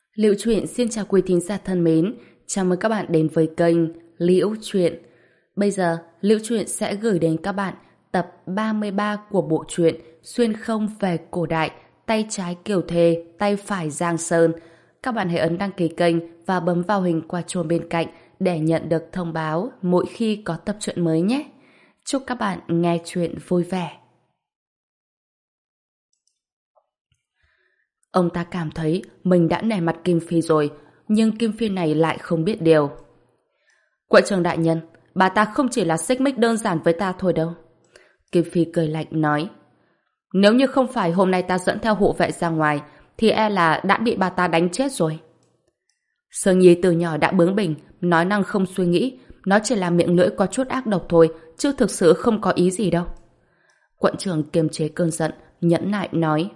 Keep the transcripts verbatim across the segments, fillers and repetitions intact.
Liễu Chuyện xin chào quý thính giả thân mến, chào mừng các bạn đến với kênh Liễu Chuyện. Bây giờ, Liễu Chuyện sẽ gửi đến các bạn tập ba mươi ba của bộ truyện Xuyên không về cổ đại, tay trái Kiều Thề, tay phải Giang Sơn. Các bạn hãy ấn đăng ký kênh và bấm vào hình quả chuông bên cạnh để nhận được thông báo mỗi khi có tập truyện mới nhé. Chúc các bạn nghe chuyện vui vẻ. Ông ta cảm thấy mình đã nể mặt Kim Phi rồi, nhưng Kim Phi này lại không biết điều. Quận trưởng đại nhân, bà ta không chỉ là xích mích đơn giản với ta thôi đâu. Kim Phi cười lạnh nói. Nếu như không phải hôm nay ta dẫn theo hộ vệ ra ngoài, thì e là đã bị bà ta đánh chết rồi. Sương Nhi từ nhỏ đã bướng bỉnh, nói năng không suy nghĩ, nó chỉ là miệng lưỡi có chút ác độc thôi, chứ thực sự không có ý gì đâu. Quận trưởng kiềm chế cơn giận, nhẫn nại nói.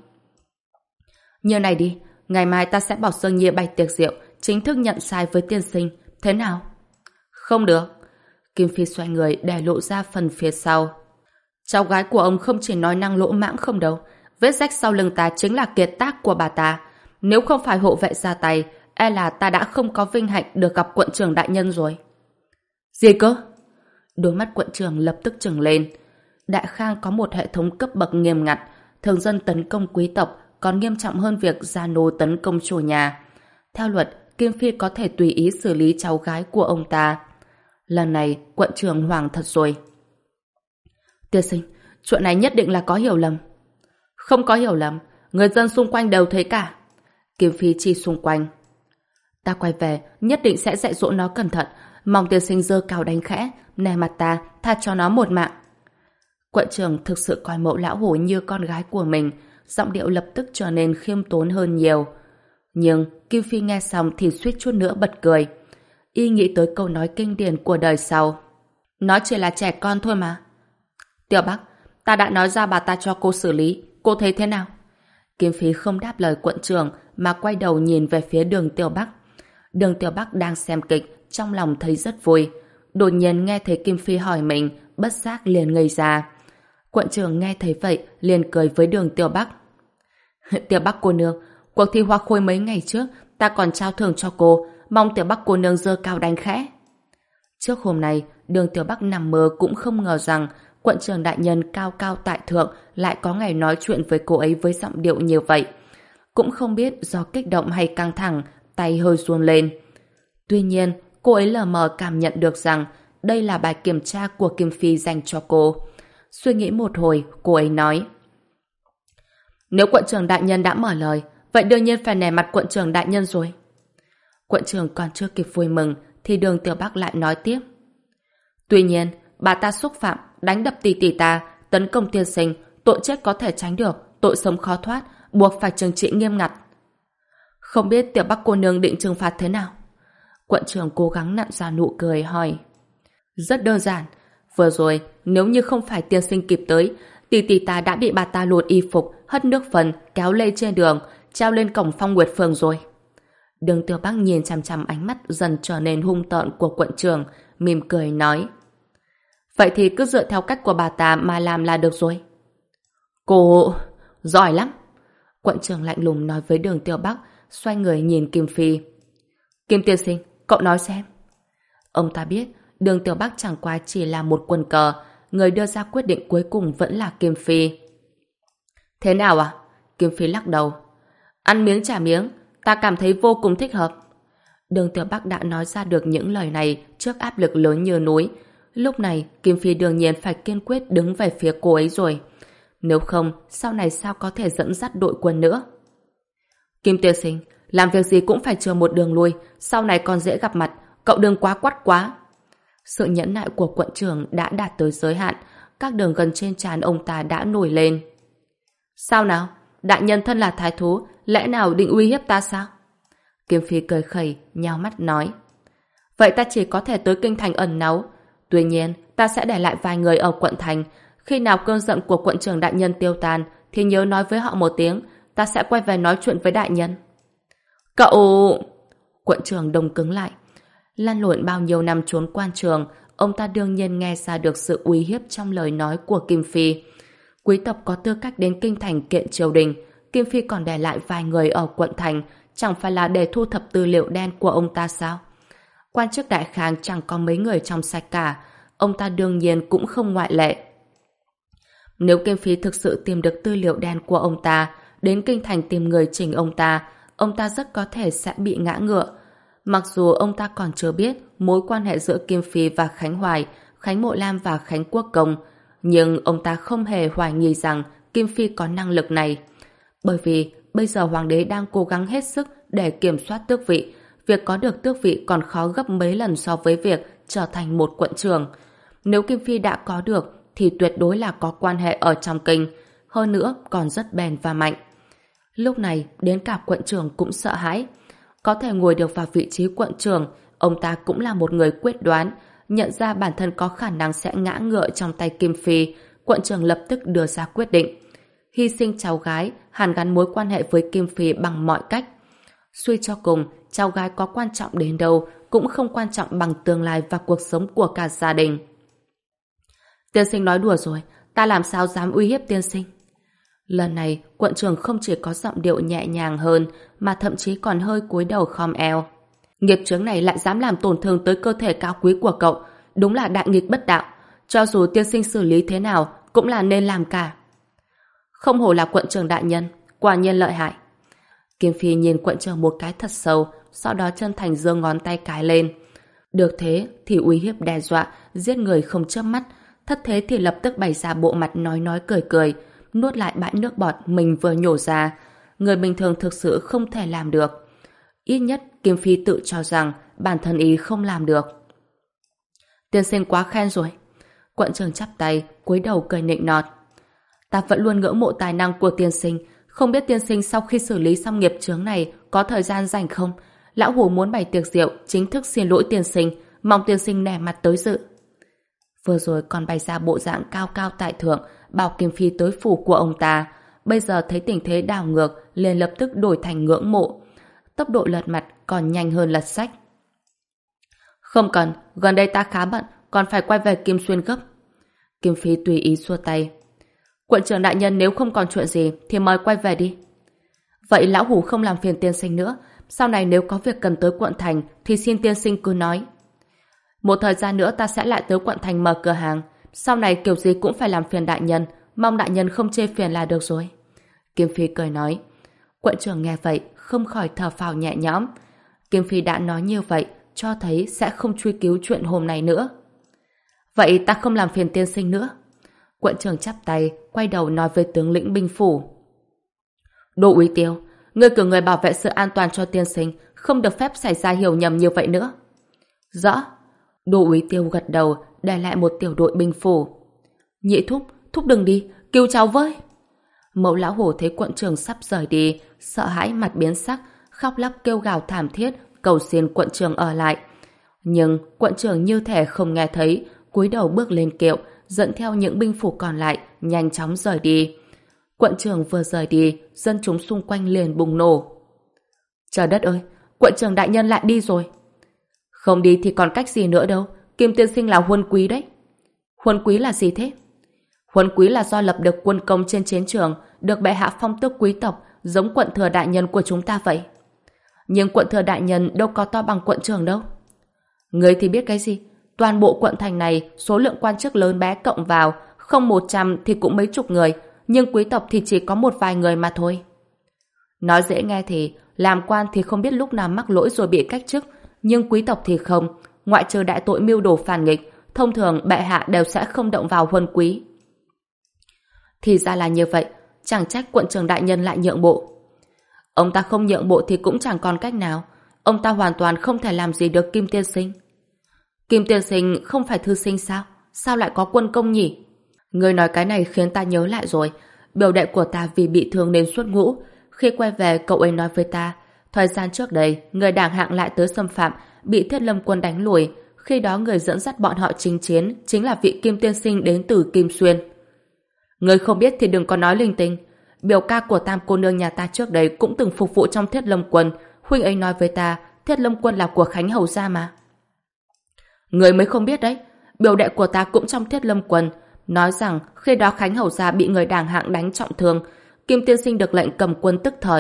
Như này đi, ngày mai ta sẽ bảo Sương Nhi bày tiệc rượu, chính thức nhận sai với tiên sinh. Thế nào? Không được. Kim Phi xoay người để lộ ra phần phía sau. Cháu gái của ông không chỉ nói năng lỗ mãng không đâu. Vết rách sau lưng ta chính là kiệt tác của bà ta. Nếu không phải hộ vệ ra tay, e là ta đã không có vinh hạnh được gặp quận trưởng đại nhân rồi. Gì cơ? Đôi mắt quận trưởng lập tức trừng lên. Đại Khang có một hệ thống cấp bậc nghiêm ngặt, thường dân tấn công quý tộc còn nghiêm trọng hơn việc gia nô tấn công chủ nhà. Theo luật, Kim Phi có thể tùy ý xử lý cháu gái của ông ta. Lần này, quận trưởng hoảng thật rồi. Tiên sinh, chuyện này nhất định là có hiểu lầm. Không có hiểu lầm, người dân xung quanh đều thấy cả. Kim Phi chỉ xung quanh. Ta quay về, nhất định sẽ dạy dỗ nó cẩn thận, mong tiên sinh giơ cao đánh khẽ, nể mặt ta, tha cho nó một mạng. Quận trưởng thực sự coi mẫu lão hổ như con gái của mình, giọng điệu lập tức trở nên khiêm tốn hơn nhiều. Nhưng Kim Phi nghe xong thì suýt chút nữa bật cười. Y nghĩ tới câu nói kinh điển của đời sau. Nó chỉ là trẻ con thôi mà. Tiểu Bắc, ta đã nói ra bà ta cho cô xử lý, cô thấy thế nào? Kim Phi không đáp lời quận trưởng mà quay đầu nhìn về phía Đường Tiểu Bắc. Đường Tiểu Bắc đang xem kịch, trong lòng thấy rất vui. Đột nhiên nghe thấy Kim Phi hỏi mình, bất giác liền ngây ra. Quận trưởng nghe thấy vậy liền cười với Đường Tiểu Bắc. Tiểu Bắc cô nương, cuộc thi hoa khôi mấy ngày trước ta còn trao thưởng cho cô, mong Tiểu Bắc cô nương giơ cao đánh khẽ. Trước hôm nay, Đường Tiểu Bắc nằm mơ cũng không ngờ rằng quận trưởng đại nhân cao cao tại thượng lại có ngày nói chuyện với cô ấy với giọng điệu như vậy. Cũng không biết do kích động hay căng thẳng, tay hơi run lên. Tuy nhiên, cô ấy lờ mờ cảm nhận được rằng đây là bài kiểm tra của Kim Phi dành cho cô. Suy nghĩ một hồi, cô ấy nói. Nếu quận trưởng đại nhân đã mở lời, vậy đương nhiên phải nể mặt quận trưởng đại nhân rồi. Quận trưởng còn chưa kịp vui mừng, thì Đường Tiểu Bắc lại nói tiếp. Tuy nhiên, bà ta xúc phạm, đánh đập tỷ tỷ ta, tấn công tiên sinh, tội chết có thể tránh được, tội sống khó thoát, buộc phải trừng trị nghiêm ngặt. Không biết Tiểu Bắc cô nương định trừng phạt thế nào? Quận trưởng cố gắng nặn ra nụ cười hỏi. Rất đơn giản. Vừa rồi, nếu như không phải tiên sinh kịp tới, tỷ tỷ ta đã bị bà ta lột y phục, hất nước phần, kéo lê trên đường, treo lên cổng Phong Nguyệt Phường rồi. Đường Tiểu Bắc nhìn chằm chằm ánh mắt dần trở nên hung tợn của quận trưởng, mỉm cười nói. Vậy thì cứ dựa theo cách của bà ta mà làm là được rồi. Cô... giỏi lắm. Quận trưởng lạnh lùng nói với Đường Tiểu Bắc, xoay người nhìn Kim Phi. Kim tiên sinh, cậu nói xem. Ông ta biết Đường Tiểu Bắc chẳng qua chỉ là một quân cờ, người đưa ra quyết định cuối cùng vẫn là Kim Phi. Thế nào à? Kim Phi lắc đầu. Ăn miếng trả miếng, ta cảm thấy vô cùng thích hợp. Đường Tiểu Bắc đã nói ra được những lời này trước áp lực lớn như núi. Lúc này, Kim Phi đương nhiên phải kiên quyết đứng về phía cô ấy rồi. Nếu không, sau này sao có thể dẫn dắt đội quân nữa? Kim tiên sinh, làm việc gì cũng phải chờ một đường lui, sau này còn dễ gặp mặt, cậu đừng quá quắt quá. Sự nhẫn nại của quận trưởng đã đạt tới giới hạn, các đường gân trên trán ông ta đã nổi lên. Sao nào? Đại nhân thân là thái thú, lẽ nào định uy hiếp ta sao? Kim Phi cười khẩy, nhao mắt nói. Vậy ta chỉ có thể tới kinh thành ẩn náu. Tuy nhiên, ta sẽ để lại vài người ở quận thành. Khi nào cơn giận của quận trưởng đại nhân tiêu tan, thì nhớ nói với họ một tiếng, ta sẽ quay về nói chuyện với đại nhân. Cậu... Quận trưởng đông cứng lại. Lăn lộn bao nhiêu năm trốn quan trường, ông ta đương nhiên nghe ra được sự uy hiếp trong lời nói của Kim Phi. Quý tộc có tư cách đến kinh thành kiện triều đình, Kim Phi còn để lại vài người ở quận thành, chẳng phải là để thu thập tư liệu đen của ông ta sao? Quan chức đại khang chẳng có mấy người trong sạch cả, ông ta đương nhiên cũng không ngoại lệ. Nếu Kim Phi thực sự tìm được tư liệu đen của ông ta, đến kinh thành tìm người chỉnh ông ta, ông ta rất có thể sẽ bị ngã ngựa. Mặc dù ông ta còn chưa biết mối quan hệ giữa Kim Phi và Khánh Hoài, Khánh Mộ Lam và Khánh Quốc Công, nhưng ông ta không hề hoài nghi rằng Kim Phi có năng lực này. Bởi vì bây giờ hoàng đế đang cố gắng hết sức để kiểm soát tước vị, việc có được tước vị còn khó gấp mấy lần so với việc trở thành một quận trưởng. Nếu Kim Phi đã có được thì tuyệt đối là có quan hệ ở trong kinh, hơn nữa còn rất bền và mạnh. Lúc này đến cả quận trưởng cũng sợ hãi. Có thể ngồi được vào vị trí quận trưởng, ông ta cũng là một người quyết đoán, nhận ra bản thân có khả năng sẽ ngã ngựa trong tay Kim Phi. Quận trưởng lập tức đưa ra quyết định hy sinh cháu gái, hàn gắn mối quan hệ với Kim Phi bằng mọi cách. Suy cho cùng, cháu gái có quan trọng đến đâu cũng không quan trọng bằng tương lai và cuộc sống của cả gia đình. Tiên sinh nói đùa rồi, ta làm sao dám uy hiếp tiên sinh? Lần này, quận trưởng không chỉ có giọng điệu nhẹ nhàng hơn, mà thậm chí còn hơi cúi đầu khom eo. Nghiệp chướng này lại dám làm tổn thương tới cơ thể cao quý của cậu, đúng là đại nghịch bất đạo. Cho dù tiên sinh xử lý thế nào, cũng là nên làm cả. Không hổ là quận trưởng đại nhân, quả nhiên lợi hại. Kim Phi nhìn quận trưởng một cái thật sâu, sau đó chân thành giơ ngón tay cái lên. Được thế thì uy hiếp đe dọa, giết người không chớp mắt, thất thế thì lập tức bày ra bộ mặt nói nói cười cười, nuốt lại bãi nước bọt mình vừa nhổ ra. Người bình thường thực sự không thể làm được. Ít nhất Kim Phi tự cho rằng bản thân ý không làm được. Tiên sinh quá khen rồi. Quận trưởng chắp tay, cúi đầu cười nịnh nọt. Ta vẫn luôn ngưỡng mộ tài năng của tiên sinh. Không biết tiên sinh sau khi xử lý xong nghiệp chướng này có thời gian rảnh không? Lão Hủ muốn bày tiệc rượu chính thức xin lỗi tiên sinh, mong tiên sinh nể mặt tới dự. Vừa rồi còn bày ra bộ dạng cao cao tại thượng, bảo Kim Phi tới phủ của ông ta. Bây giờ thấy tình thế đảo ngược, liền lập tức đổi thành ngưỡng mộ. Tốc độ lật mặt còn nhanh hơn lật sách. Không cần, gần đây ta khá bận, còn phải quay về Kim Xuyên gấp. Kim Phi tùy ý xua tay. Quận trưởng đại nhân nếu không còn chuyện gì thì mời quay về đi. Vậy lão hủ không làm phiền tiên sinh nữa, sau này nếu có việc cần tới quận thành thì xin tiên sinh cứ nói. Một thời gian nữa ta sẽ lại tới quận thành mở cửa hàng, sau này kiểu gì cũng phải làm phiền đại nhân, mong đại nhân không chê phiền là được rồi. Kim Phi cười nói. Quận trưởng nghe vậy không khỏi thở phào nhẹ nhõm. Kim Phi đã nói như vậy cho thấy sẽ không truy cứu chuyện hôm nay nữa. Vậy ta không làm phiền tiên sinh nữa. Quận trưởng chắp tay, quay đầu nói với tướng lĩnh binh phủ. Đỗ Úy Tiêu, ngươi cử người bảo vệ sự an toàn cho tiên sinh, không được phép xảy ra hiểu nhầm như vậy nữa. Rõ. Đỗ Úy Tiêu gật đầu, để lại một tiểu đội binh phủ. Nhị thúc, thúc đừng đi, cứu cháu với. Mẫu lão hổ thấy quận trưởng sắp rời đi, sợ hãi mặt biến sắc, khóc lóc kêu gào thảm thiết, cầu xin quận trưởng ở lại. Nhưng quận trưởng như thể không nghe thấy, cúi đầu bước lên kiệu, dẫn theo những binh phủ còn lại, nhanh chóng rời đi. Quận trưởng vừa rời đi, dân chúng xung quanh liền bùng nổ. Trời đất ơi, quận trưởng đại nhân lại đi rồi. Không đi thì còn cách gì nữa đâu, Kim tiên sinh là huân quý đấy. Huân quý là gì thế? Huân quý là do lập được quân công trên chiến trường, được bệ hạ phong tước quý tộc, giống quận thừa đại nhân của chúng ta vậy. Nhưng quận thừa đại nhân đâu có to bằng quận trưởng đâu. Người thì biết cái gì? Toàn bộ quận thành này, số lượng quan chức lớn bé cộng vào, không một trăm thì cũng mấy chục người, nhưng quý tộc thì chỉ có một vài người mà thôi. Nói dễ nghe thì, làm quan thì không biết lúc nào mắc lỗi rồi bị cách chức, nhưng quý tộc thì không, ngoại trừ đại tội mưu đồ phản nghịch, thông thường bệ hạ đều sẽ không động vào huân quý. Thì ra là như vậy, chẳng trách quận trưởng đại nhân lại nhượng bộ. Ông ta không nhượng bộ thì cũng chẳng còn cách nào, ông ta hoàn toàn không thể làm gì được Kim tiên sinh. Kim tiên sinh không phải thư sinh sao? Sao lại có quân công nhỉ? Người nói cái này khiến ta nhớ lại rồi. Biểu đệ của ta vì bị thương nên xuất ngũ. Khi quay về, cậu ấy nói với ta, thời gian trước đây, người đảng hạng lại tới xâm phạm, bị Thiết Lâm quân đánh lùi. Khi đó người dẫn dắt bọn họ chinh chiến chính là vị Kim tiên sinh đến từ Kim Xuyên. Người không biết thì đừng có nói linh tinh. Biểu ca của tam cô nương nhà ta trước đây cũng từng phục vụ trong Thiết Lâm quân. Huynh ấy nói với ta, Thiết Lâm quân là của Khánh hầu gia mà. Người mới không biết đấy, biểu đệ của ta cũng trong Thiết Lâm quân, nói rằng khi đó Khánh hầu gia bị người đảng hạng đánh trọng thương, Kim tiên sinh được lệnh cầm quân tức thời,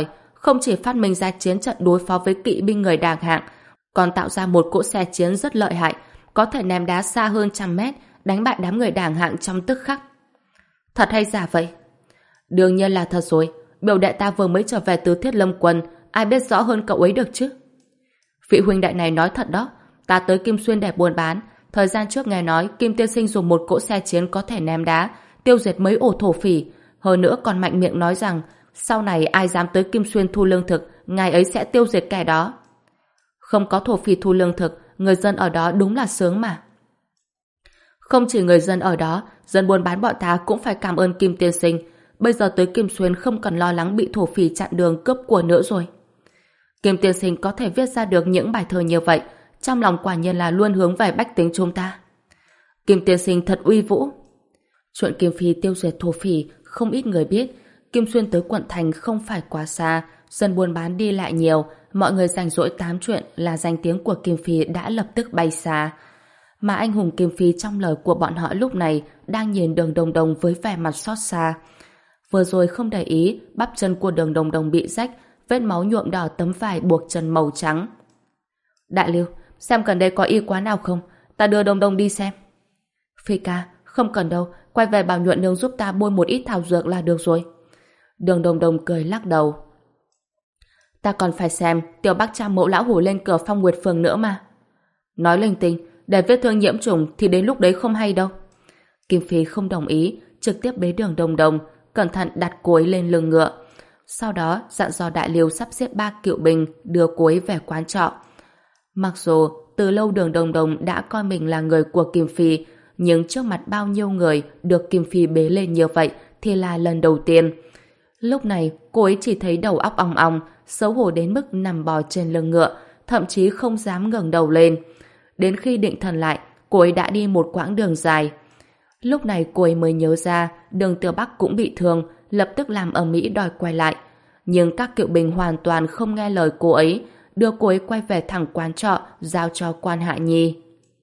không chỉ phát minh ra chiến trận đối phó với kỵ binh người Đàng hạng, còn tạo ra một cỗ xe chiến rất lợi hại, có thể ném đá xa hơn trăm mét, đánh bại đám người Đàng hạng trong tức khắc. Thật hay giả vậy? Đương nhiên là thật rồi, biểu đệ ta vừa mới trở về từ Thiết Lâm quân, ai biết rõ hơn cậu ấy được chứ? Vị huynh đệ này nói thật đó, ta tới Kim Xuyên để buôn bán, thời gian trước nghe nói Kim tiên sinh dùng một cỗ xe chiến có thể ném đá, tiêu diệt mấy ổ thổ phỉ, hơn nữa còn mạnh miệng nói rằng sau này ai dám tới Kim Xuyên thu lương thực, ngài ấy sẽ tiêu diệt kẻ đó. Không có thổ phỉ thu lương thực, người dân ở đó đúng là sướng mà. Không chỉ người dân ở đó, dân buôn bán bọn ta cũng phải cảm ơn Kim tiên sinh. Bây giờ tới Kim Xuyên không cần lo lắng bị thổ phỉ chặn đường cướp của nữa rồi. Kim tiên sinh có thể viết ra được những bài thơ như vậy, trong lòng quả nhiên là luôn hướng về bách tính chúng ta. Kim tiên sinh thật uy vũ. Chuyện Kim Phi tiêu diệt thổ phỉ không ít người biết. Kim Xuyên tới quận thành không phải quá xa, dân buôn bán đi lại nhiều, mọi người rảnh rỗi tám chuyện là danh tiếng của Kim Phi đã lập tức bay xa. Mà anh hùng Kim Phi trong lời của bọn họ lúc này đang nhìn Đường Đồng Đồng với vẻ mặt xót xa. Vừa rồi không để ý, bắp chân của Đường Đồng Đồng bị rách, vết máu nhuộm đỏ tấm vải buộc chân màu trắng. Đại Lưu, xem gần đây có y quán nào không? Ta đưa Đồng Đồng đi xem. Phi ca, không cần đâu, quay về bảo nhuận nương giúp ta bôi một ít thảo dược là được rồi. Đường Đồng Đồng cười lắc đầu. Ta còn phải xem Tiểu Bắc cha mẫu lão hủ lên cửa Phong Nguyệt Phường nữa mà. Nói linh tinh, để vết thương nhiễm trùng thì đến lúc đấy không hay đâu. Kim Phi không đồng ý, trực tiếp bế Đường Đồng Đồng, cẩn thận đặt cô ấy lên lưng ngựa. Sau đó dặn dò Đại Liêu sắp xếp ba cựu binh đưa cô ấy về quán trọ. Mặc dù từ lâu Đường Đồng Đồng đã coi mình là người của Kim Phi, nhưng trước mặt bao nhiêu người được Kim Phi bế lên như vậy thì là lần đầu tiên. Lúc này cô ấy chỉ thấy đầu óc ong ong, xấu hổ đến mức nằm bò trên lưng ngựa, thậm chí không dám ngẩng đầu lên. Đến khi định thần lại, cô ấy đã đi một quãng đường dài. Lúc này cô ấy mới nhớ ra Đường Tiểu Bắc cũng bị thương, lập tức làm ầm ĩ đòi quay lại. Nhưng các cựu binh hoàn toàn không nghe lời cô ấy, đưa cô ấy quay về thẳng quán trọ, giao cho quan Hạ Nhi.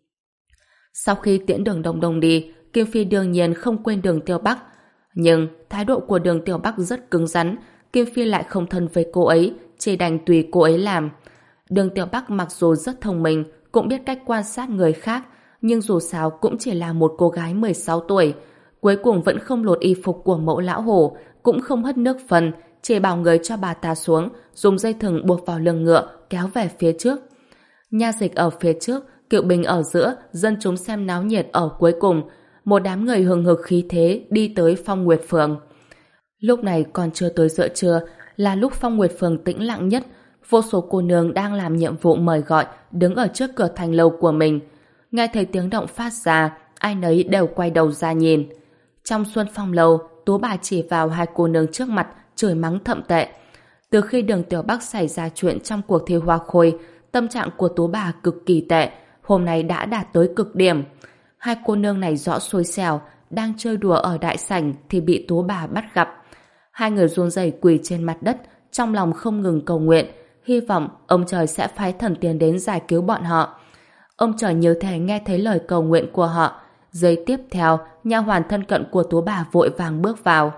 Sau khi tiễn Đường Đồng Đồng đi, Kim Phi đương nhiên không quên Đường Tiểu Bắc. Nhưng thái độ của Đường Tiểu Bắc rất cứng rắn, Kim Phi lại không thân với cô ấy, chỉ đành tùy cô ấy làm. Đường Tiểu Bắc mặc dù rất thông minh, cũng biết cách quan sát người khác, nhưng dù sao cũng chỉ là một cô gái mười sáu tuổi. Cuối cùng vẫn không lột y phục của mẫu lão hổ, cũng không hất nước phân, chỉ bảo người cho bà ta xuống, dùng dây thừng buộc vào lưng ngựa, kéo về phía trước. Nha dịch ở phía trước, cựu binh ở giữa, dân chúng xem náo nhiệt ở cuối cùng. Một đám người hừng hực khí thế đi tới Phong Nguyệt Phường. Lúc này còn chưa tới giữa trưa, là lúc Phong Nguyệt Phường tĩnh lặng nhất. Vô số cô nương đang làm nhiệm vụ mời gọi, đứng ở trước cửa thành lầu của mình. Nghe thấy tiếng động phát ra, ai nấy đều quay đầu ra nhìn. Trong Xuân Phong lầu, Tú bà chỉ vào hai cô nương trước mặt, chửi mắng thậm tệ. Từ khi Đường Tiểu Bắc xảy ra chuyện trong cuộc thi hoa khôi, tâm trạng của Tú bà cực kỳ tệ, hôm nay đã đạt tới cực điểm. Hai cô nương này rõ xui xẻo, đang chơi đùa ở đại sảnh thì bị Tú bà bắt gặp. Hai người run rẩy quỳ trên mặt đất, trong lòng không ngừng cầu nguyện, hy vọng ông trời sẽ phái thần tiên đến giải cứu bọn họ. Ông trời như thể nghe thấy lời cầu nguyện của họ. Giây tiếp theo, nha hoàn thân cận của Tú bà vội vàng bước vào.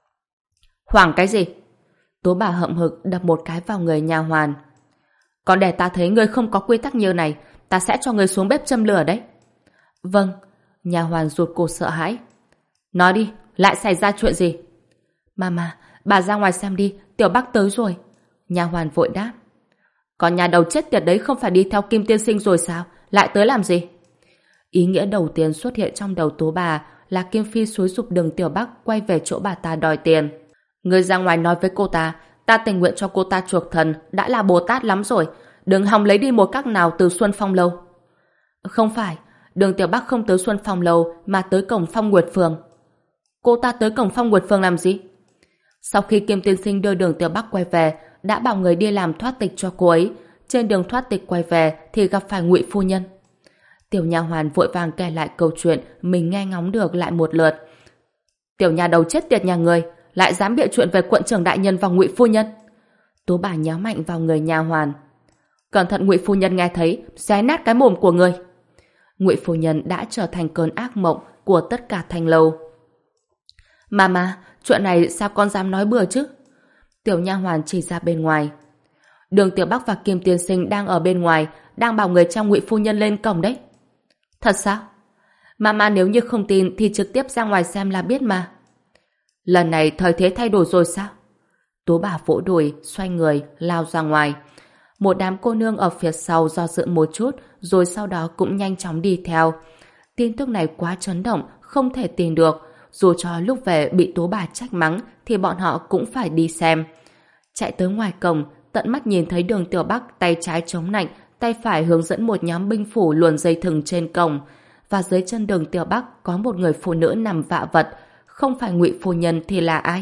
Hoảng cái gì? Tú bà hậm hực đập một cái vào người nha hoàn. Còn để ta thấy ngươi không có quy tắc như này, ta sẽ cho ngươi xuống bếp châm lửa đấy. Vâng. Nha hoàn rụt cổ sợ hãi. Nói đi, lại xảy ra chuyện gì? Mama, bà ra ngoài xem đi, Tiểu Bắc tới rồi. Nha hoàn vội đáp. Còn nhà đầu chết tiệt đấy không phải đi theo Kim tiên sinh rồi sao? Lại tới làm gì? Ý nghĩa đầu tiên xuất hiện trong đầu Tú bà là Kim Phi xúi giục Đường Tiểu Bắc quay về chỗ bà ta đòi tiền. Ngươi ra ngoài nói với cô ta, ta tình nguyện cho cô ta chuộc thần, đã là Bồ Tát lắm rồi. Đừng hòng lấy đi một các nào từ Xuân Phong lâu. Không phải, Đường Tiểu Bắc không tới Xuân Phong lâu mà tới cổng Phong Nguyệt Phường. Cô ta tới cổng Phong Nguyệt Phường làm gì? Sau khi Kim tiên sinh đưa Đường Tiểu Bắc quay về, đã bảo người đi làm thoát tịch cho cô ấy. Trên đường thoát tịch quay về thì gặp phải Ngụy phu nhân. Tiểu nha hoàn vội vàng kể lại câu chuyện mình nghe ngóng được lại một lượt. Tiểu nhà đầu chết tiệt nhà người, lại dám bịa chuyện về quận trưởng đại nhân và Ngụy phu nhân. Tú bà nháo mạnh vào người nha hoàn. Cẩn thận Ngụy phu nhân nghe thấy, xé nát cái mồm của người. Ngụy phu nhân đã trở thành cơn ác mộng của tất cả thành lâu. Mama, chuyện này sao con dám nói bừa chứ? Tiểu nha hoàn chỉ ra bên ngoài. Đường Tiểu Bắc và Kim tiên sinh đang ở bên ngoài, đang bảo người trong Ngụy phu nhân lên cổng đấy. Thật sao? Mama nếu như không tin thì trực tiếp ra ngoài xem là biết mà. Lần này thời thế thay đổi rồi sao? Tú bà vỗ đùi, xoay người, lao ra ngoài. Một đám cô nương ở phía sau do dự một chút, rồi sau đó cũng nhanh chóng đi theo. Tin tức này quá chấn động, không thể tin được. Dù cho lúc về bị Tú bà trách mắng, thì bọn họ cũng phải đi xem. Chạy tới ngoài cổng, tận mắt nhìn thấy Đường Tiểu Bắc tay trái chống nạnh, tay phải hướng dẫn một nhóm binh phủ luồn dây thừng trên cổng. Và dưới chân Đường Tiểu Bắc có một người phụ nữ nằm vạ vật, không phải Ngụy phu nhân thì là ai?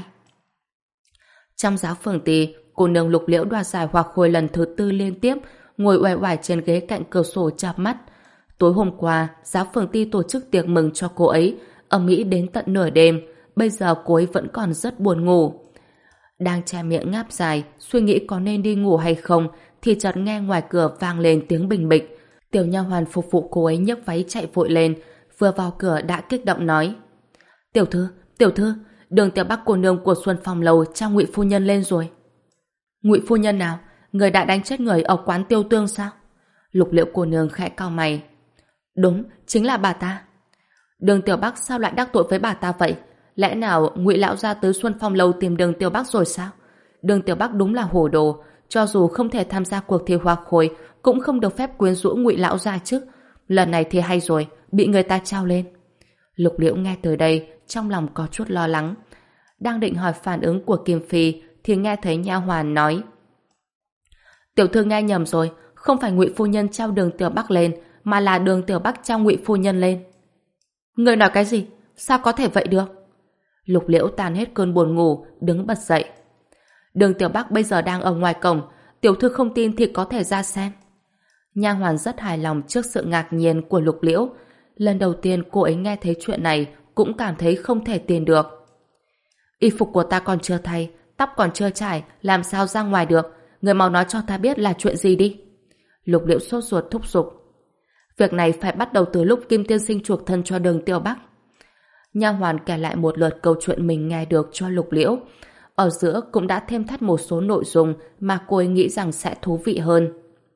Trong giáo phường Tỳ, cô nương Lục Liễu đoạt giải Hoa Khôi lần thứ tư liên tiếp, ngồi uể oải trên ghế cạnh cửa sổ chợp mắt. Tối hôm qua, giáo phường Ty tổ chức tiệc mừng cho cô ấy, ầm ĩ đến tận nửa đêm, bây giờ cô ấy vẫn còn rất buồn ngủ. Đang che miệng ngáp dài, suy nghĩ có nên đi ngủ hay không, thì chợt nghe ngoài cửa vang lên tiếng bình bịch. Tiểu nha hoàn phục vụ cô ấy nhấc váy chạy vội lên, vừa vào cửa đã kích động nói: "Tiểu thư, tiểu thư, Đường Tiểu Bắc cô nương của Xuân Phong lầu trang Ngụy phu nhân lên rồi." "Ngụy phu nhân nào? Người đã đánh chết người ở quán Tiêu Tương sao?" Lục Liễu cô nương khẽ cau mày. "Đúng, chính là bà ta." "Đường Tiểu Bắc sao lại đắc tội với bà ta vậy? Lẽ nào Ngụy lão gia tới Xuân Phong lầu tìm Đường Tiểu Bắc rồi sao?" Đường Tiểu Bắc đúng là hồ đồ, cho dù không thể tham gia cuộc thi hoa khôi, cũng không được phép quyến rũ Ngụy lão gia chứ. Lần này thì hay rồi, bị người ta trao lên. Lục Liễu nghe tới đây, trong lòng có chút lo lắng. Đang định hỏi phản ứng của Kim Phi, thì nghe thấy nha hoàn nói: "Tiểu thư nghe nhầm rồi, không phải Ngụy phu nhân trao Đường Tiểu Bắc lên, mà là Đường Tiểu Bắc trao Ngụy phu nhân lên." "Người nói cái gì? Sao có thể vậy được?" Lục Liễu tan hết cơn buồn ngủ, đứng bật dậy. "Đường Tiểu Bắc bây giờ đang ở ngoài cổng, tiểu thư không tin thì có thể ra xem." Nha hoàn rất hài lòng trước sự ngạc nhiên của Lục Liễu. Lần đầu tiên cô ấy nghe thấy chuyện này cũng cảm thấy không thể tin được. "Y phục của ta còn chưa thay, tóc còn chưa trải, làm sao ra ngoài được? Người mau nói cho ta biết là chuyện gì đi." Lục Liễu sốt ruột thúc giục. "Việc này phải bắt đầu từ lúc Kim tiên sinh chuộc thân cho Đường Tiểu Bắc." Nha hoàn kể lại một lượt câu chuyện mình nghe được cho Lục Liễu. Ở giữa cũng đã thêm thắt một số nội dung mà cô ấy nghĩ rằng sẽ thú vị hơn.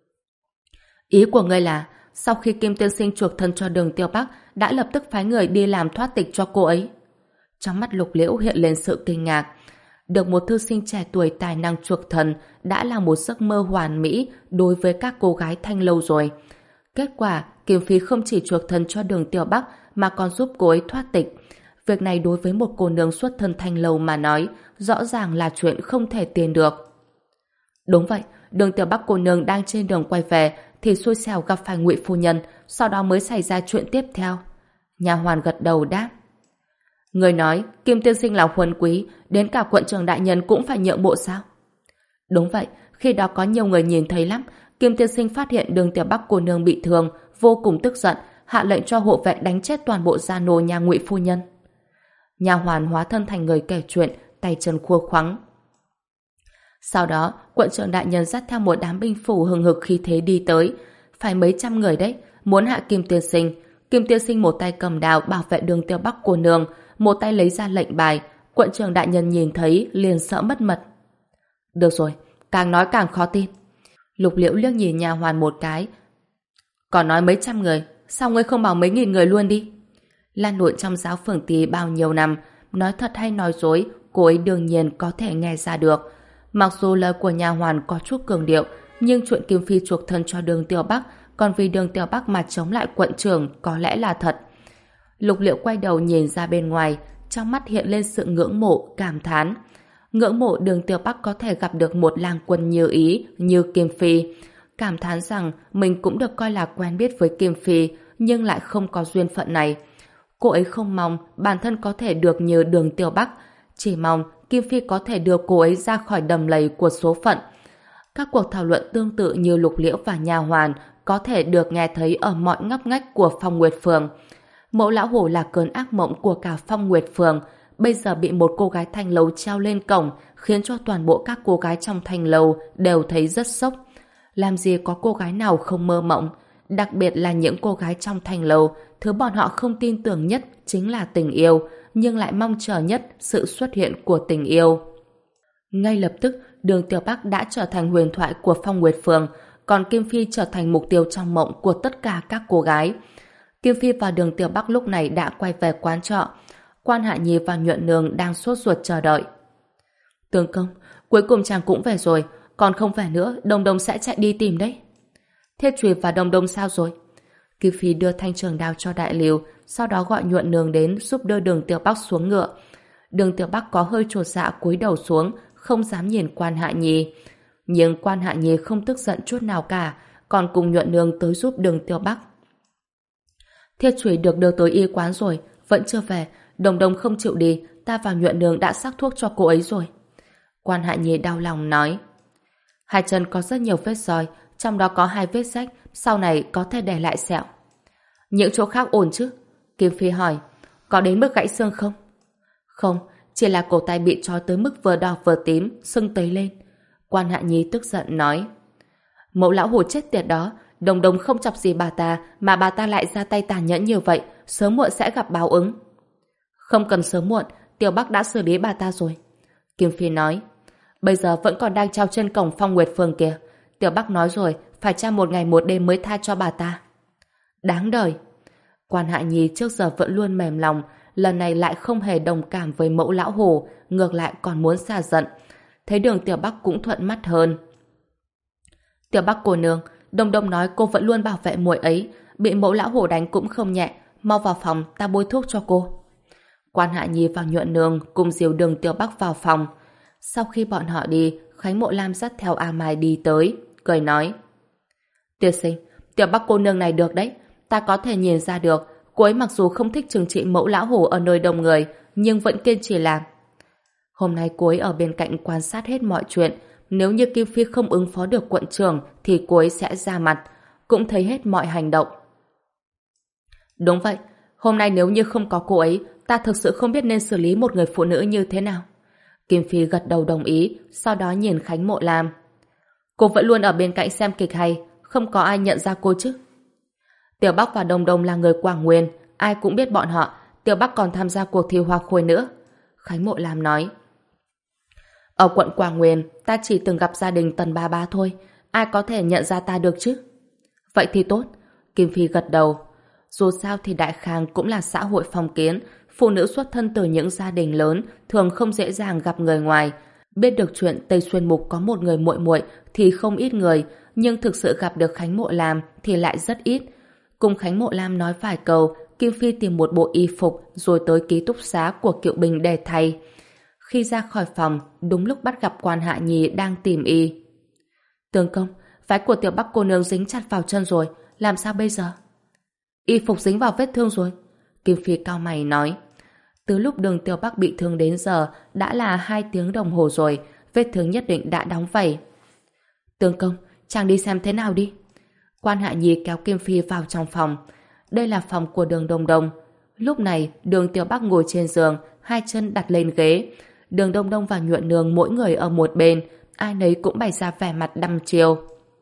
"Ý của ngươi là sau khi Kim tiên sinh chuộc thân cho Đường Tiểu Bắc đã lập tức phái người đi làm thoát tịch cho cô ấy?" Trong mắt Lục Liễu hiện lên sự kinh ngạc. Được một thư sinh trẻ tuổi tài năng chuộc thân đã là một giấc mơ hoàn mỹ đối với các cô gái thanh lâu rồi. Kết quả, Kim Phi không chỉ chuộc thân cho Đường Tiểu Bắc mà còn giúp cô ấy thoát tịch. Việc này đối với một cô nương xuất thân thanh lâu mà nói, rõ ràng là chuyện không thể tin được. "Đúng vậy, Đường Tiểu Bắc cô nương đang trên đường quay về thì xui xẻo gặp phải Ngụy phu nhân, sau đó mới xảy ra chuyện tiếp theo." Nha hoàn gật đầu đáp. "Người nói Kim tiên sinh là huân quý, đến cả quận trưởng đại nhân cũng phải nhượng bộ sao?" "Đúng vậy, khi đó có nhiều người nhìn thấy lắm. Kim tiên sinh phát hiện Đường Tiểu Bắc cô nương bị thương, vô cùng tức giận, hạ lệnh cho hộ vệ đánh chết toàn bộ gia nô nhà Ngụy phu nhân." Nha hoàn hóa thân thành người kể chuyện, tay chân khua khoắng. Sau đó, quận trưởng đại nhân dắt theo một đám binh phủ hừng hực khí thế đi tới. Phải mấy trăm người đấy, muốn hạ Kim tiên sinh. Kim tiên sinh một tay cầm đao bảo vệ Đường Tiểu Bắc cô nương, một tay lấy ra lệnh bài. Quận trưởng đại nhân nhìn thấy liền sợ mất mật. "Được rồi, càng nói càng khó tin." Lục Liễu liếc nhìn nha hoàn một cái. "Còn nói mấy trăm người, sao ngươi không bảo mấy nghìn người luôn đi?" Lan lộn trong giáo phường Tỳ bao nhiêu năm, nói thật hay nói dối, cô ấy đương nhiên có thể nghe ra được. Mặc dù lời của nha hoàn có chút cường điệu, nhưng chuyện Kim Phi chuộc thân cho Đường Tiểu Bắc, còn vì Đường Tiểu Bắc mà chống lại quận trưởng có lẽ là thật. Lục Liễu quay đầu nhìn ra bên ngoài, trong mắt hiện lên sự ngưỡng mộ, cảm thán. Ngưỡng mộ Đường Tiểu Bắc có thể gặp được một lang quân như ý, như Kim Phi. Cảm thán rằng mình cũng được coi là quen biết với Kim Phi, nhưng lại không có duyên phận này. Cô ấy không mong bản thân có thể được như Đường Tiểu Bắc, chỉ mong Kim Phi có thể đưa cô ấy ra khỏi đầm lầy của số phận. Các cuộc thảo luận tương tự như Lục Liễu và nha hoàn có thể được nghe thấy ở mọi ngóc ngách của Phong Nguyệt Phường. Mẫu lão hổ là cơn ác mộng của cả Phong Nguyệt Phường, bây giờ bị một cô gái thanh lâu treo lên cổng, khiến cho toàn bộ các cô gái trong thanh lâu đều thấy rất sốc. Làm gì có cô gái nào không mơ mộng, đặc biệt là những cô gái trong thanh lâu, thứ bọn họ không tin tưởng nhất chính là tình yêu, nhưng lại mong chờ nhất sự xuất hiện của tình yêu. Ngay lập tức, Đường Tiểu Bắc đã trở thành huyền thoại của Phong Nguyệt Phường, còn Kim Phi trở thành mục tiêu trong mộng của tất cả các cô gái. Kim Phi và Đường Tiểu Bắc lúc này đã quay về quán trọ. Quan Hạ Nhi và Nhuận Nương đang sốt ruột chờ đợi. Tướng công, cuối cùng chàng cũng về rồi, còn không về nữa, Đồng Đồng sẽ chạy đi tìm đấy. Thiết Trùy và Đồng Đồng sao rồi? Kim Phi đưa thanh trường đao cho Đại Liều, sau đó gọi Nhuận Nương đến giúp đưa Đường Tiểu Bắc xuống ngựa. Đường Tiểu Bắc có hơi chột dạ cúi đầu xuống, không dám nhìn Quan Hạ Nhi. Nhưng Quan Hạ Nhi không tức giận chút nào cả, còn cùng Nhuận Nương tới giúp Đường Tiểu Bắc. Thiết Trùy được đưa tới y quán rồi, vẫn chưa về. Đồng Đồng không chịu đi, ta và Nhuận Nương đã sắc thuốc cho cô ấy rồi. Quan Hạ Nhi đau lòng nói. Hai chân có rất nhiều vết roi, trong đó có hai vết rách, sau này có thể để lại sẹo. Những chỗ khác ổn chứ? Kim Phi hỏi. Có đến mức gãy xương không? Không, chỉ là cổ tay bị trói tới mức vừa đỏ vừa tím, sưng tấy lên. Quan Hạ Nhi tức giận nói. Mẫu lão hồ chết tiệt đó, Đồng Đồng không chọc gì bà ta, mà bà ta lại ra tay tàn nhẫn như vậy, sớm muộn sẽ gặp báo ứng. Không cần sớm muộn, Tiểu Bắc đã xử lý bà ta rồi. Kim Phi nói. Bây giờ vẫn còn đang treo trên cổng Phong Nguyệt Phường kìa. Tiểu Bắc nói rồi, phải tra một ngày một đêm mới tha cho bà ta. Đáng đời. Quan Hạ Nhi trước giờ vẫn luôn mềm lòng, lần này lại không hề đồng cảm với mẫu lão hồ, ngược lại còn muốn xả giận. Thấy Đường Tiểu Bắc cũng thuận mắt hơn. Tiểu Bắc cô nương, Đồng Đồng nói cô vẫn luôn bảo vệ muội ấy, bị mẫu lão hồ đánh cũng không nhẹ, mau vào phòng, ta bôi thuốc cho cô. Quan Hạ Nhi và Nhuận Nương cùng dìu Đường Tiểu Bắc vào phòng. Sau khi bọn họ đi, Khánh Mộ Lam dắt theo A Mai đi tới, cười nói. Tiên sinh, Tiểu Bắc cô nương này được đấy, ta có thể nhìn ra được, cô ấy mặc dù không thích trừng trị mẫu lão hổ ở nơi đông người, nhưng vẫn kiên trì làm. Hôm nay cô ấy ở bên cạnh quan sát hết mọi chuyện, nếu như Kim Phi không ứng phó được quận trưởng thì cô ấy sẽ ra mặt, cũng thấy hết mọi hành động. Đúng vậy, hôm nay nếu như không có cô ấy, ta thực sự không biết nên xử lý một người phụ nữ như thế nào. Kim Phi gật đầu đồng ý, sau đó nhìn Khánh Mộ Lam. Cô vẫn luôn ở bên cạnh xem kịch hay, không có ai nhận ra cô chứ? Tiểu Bắc và Đồng Đồng là người Quảng Nguyên, ai cũng biết bọn họ, Tiểu Bắc còn tham gia cuộc thi hoa khôi nữa. Khánh Mộ Lam nói. Ở quận Quảng Nguyên, ta chỉ từng gặp gia đình Tần Ba Ba thôi, ai có thể nhận ra ta được chứ? Vậy thì tốt, Kim Phi gật đầu. Dù sao thì Đại Khang cũng là xã hội phong kiến, phụ nữ xuất thân từ những gia đình lớn thường không dễ dàng gặp người ngoài. Biết được chuyện Tây Xuyên Mục có một người muội muội thì không ít người, nhưng thực sự gặp được Khánh Mộ Lam thì lại rất ít. Cùng Khánh Mộ Lam nói vài câu, Kim Phi tìm một bộ y phục rồi tới ký túc xá của Kiệu Bình để thay. Khi ra khỏi phòng, đúng lúc bắt gặp Quan Hạ Nhi đang tìm y. Tướng công, váy của Tiểu Bắc cô nương dính chặt vào chân rồi, làm sao bây giờ? Y phục dính vào vết thương rồi. Kim Phi cau mày nói. Từ lúc Đường Tiểu Bắc bị thương đến giờ đã là hai tiếng đồng hồ rồi, vết thương nhất định đã đóng vảy. Tướng công, chàng đi xem thế nào đi. Quan Hạ Nhi kéo Kim Phi vào trong phòng. Đây là phòng của Đường Đồng Đồng. Lúc này, Đường Tiểu Bắc ngồi trên giường, hai chân đặt lên ghế. Đường Đông Đông và Nhuận Nương mỗi người ở một bên, ai nấy cũng bày ra vẻ mặt đăm chiêu.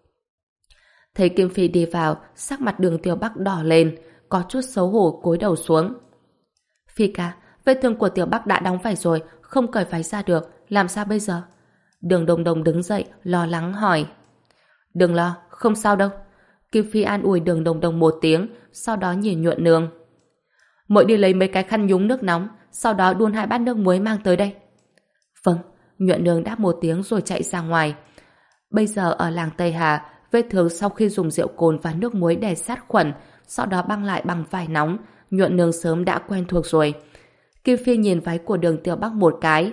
Thấy Kim Phi đi vào, sắc mặt Đường Tiểu Bắc đỏ lên, có chút xấu hổ cúi đầu xuống. Phi ca, vết thương của Tiểu Bắc đã đóng vảy rồi, không cởi váy ra được, làm sao bây giờ? Đường Đông Đông đứng dậy, lo lắng hỏi. Đừng lo, không sao đâu. Kim Phi an ủi Đường Đông Đông một tiếng, sau đó nhìn Nhuận Nương. Muội đi lấy mấy cái khăn nhúng nước nóng, sau đó đun hai bát nước muối mang tới đây. Vâng, Nhuận Nương đáp một tiếng rồi chạy ra ngoài. Bây giờ ở làng Tây Hà, vết thương sau khi dùng rượu cồn và nước muối để sát khuẩn, sau đó băng lại bằng vải nóng, Nhuận Nương sớm đã quen thuộc rồi. Kim Phi nhìn váy của Đường Tiểu Bắc một cái.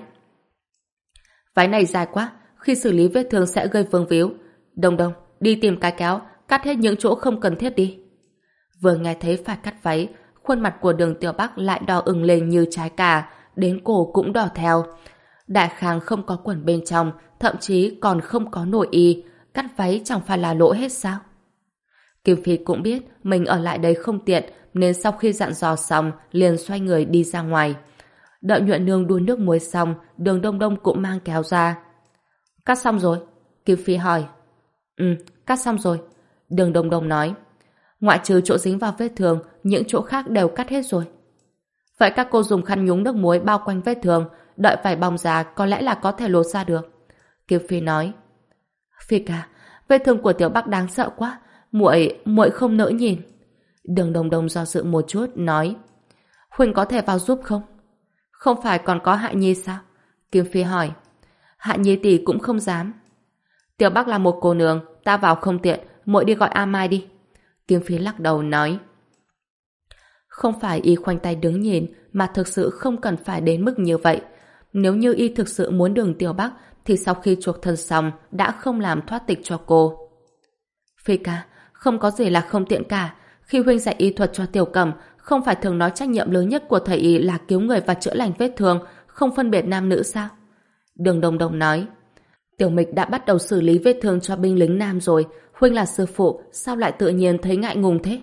Váy này dài quá, khi xử lý vết thương sẽ gây vương víu. Đông Đông, đi tìm cái kéo, cắt hết những chỗ không cần thiết đi. Vừa nghe thấy phải cắt váy, khuôn mặt của Đường Tiểu Bắc lại đỏ ửng lên như trái cà, đến cổ cũng đỏ theo. Đại Khang không có quần bên trong, thậm chí còn không có nội y, cắt váy chẳng phải là lỗ hết sao? Kim Phi cũng biết mình ở lại đây không tiện, nên sau khi dặn dò xong, liền xoay người đi ra ngoài. Đợi Nhuận Nương đun nước muối xong, Đường Đông Đông cũng mang kéo ra. Cắt xong rồi? Kim Phi hỏi. Ừ, cắt xong rồi. Đường Đông Đông nói. Ngoại trừ chỗ dính vào vết thương, những chỗ khác đều cắt hết rồi. Vậy các cô dùng khăn nhúng nước muối bao quanh vết thương, đợi vải bong ra có lẽ là có thể lột ra được. Kim Phi nói. Phi ca, vết thương của Tiểu Bắc đáng sợ quá, muội muội không nỡ nhìn. Đường Đồng Đồng do dự một chút nói. Huynh có thể vào giúp không? Không phải còn có Hạ Nhi sao? Kim Phi hỏi. Hạ Nhi tỷ cũng không dám. Tiểu Bắc là một cô nương, ta vào không tiện, muội đi gọi A Mai đi. Kim Phi lắc đầu nói. Không phải y khoanh tay đứng nhìn, mà thực sự không cần phải đến mức như vậy. Nếu như y thực sự muốn Đường Tiểu Bắc, thì sau khi chuộc thân xong đã không làm thoát tịch cho cô. Phi ca, không có gì là không tiện cả. Khi huynh dạy y thuật cho Tiểu Cẩm, không phải thường nói trách nhiệm lớn nhất của thầy y là cứu người và chữa lành vết thương, không phân biệt nam nữ sao? Đường Đồng Đồng nói. Tiểu Mịch đã bắt đầu xử lý vết thương cho binh lính nam rồi, huynh là sư phụ, sao lại tự nhiên thấy ngại ngùng thế?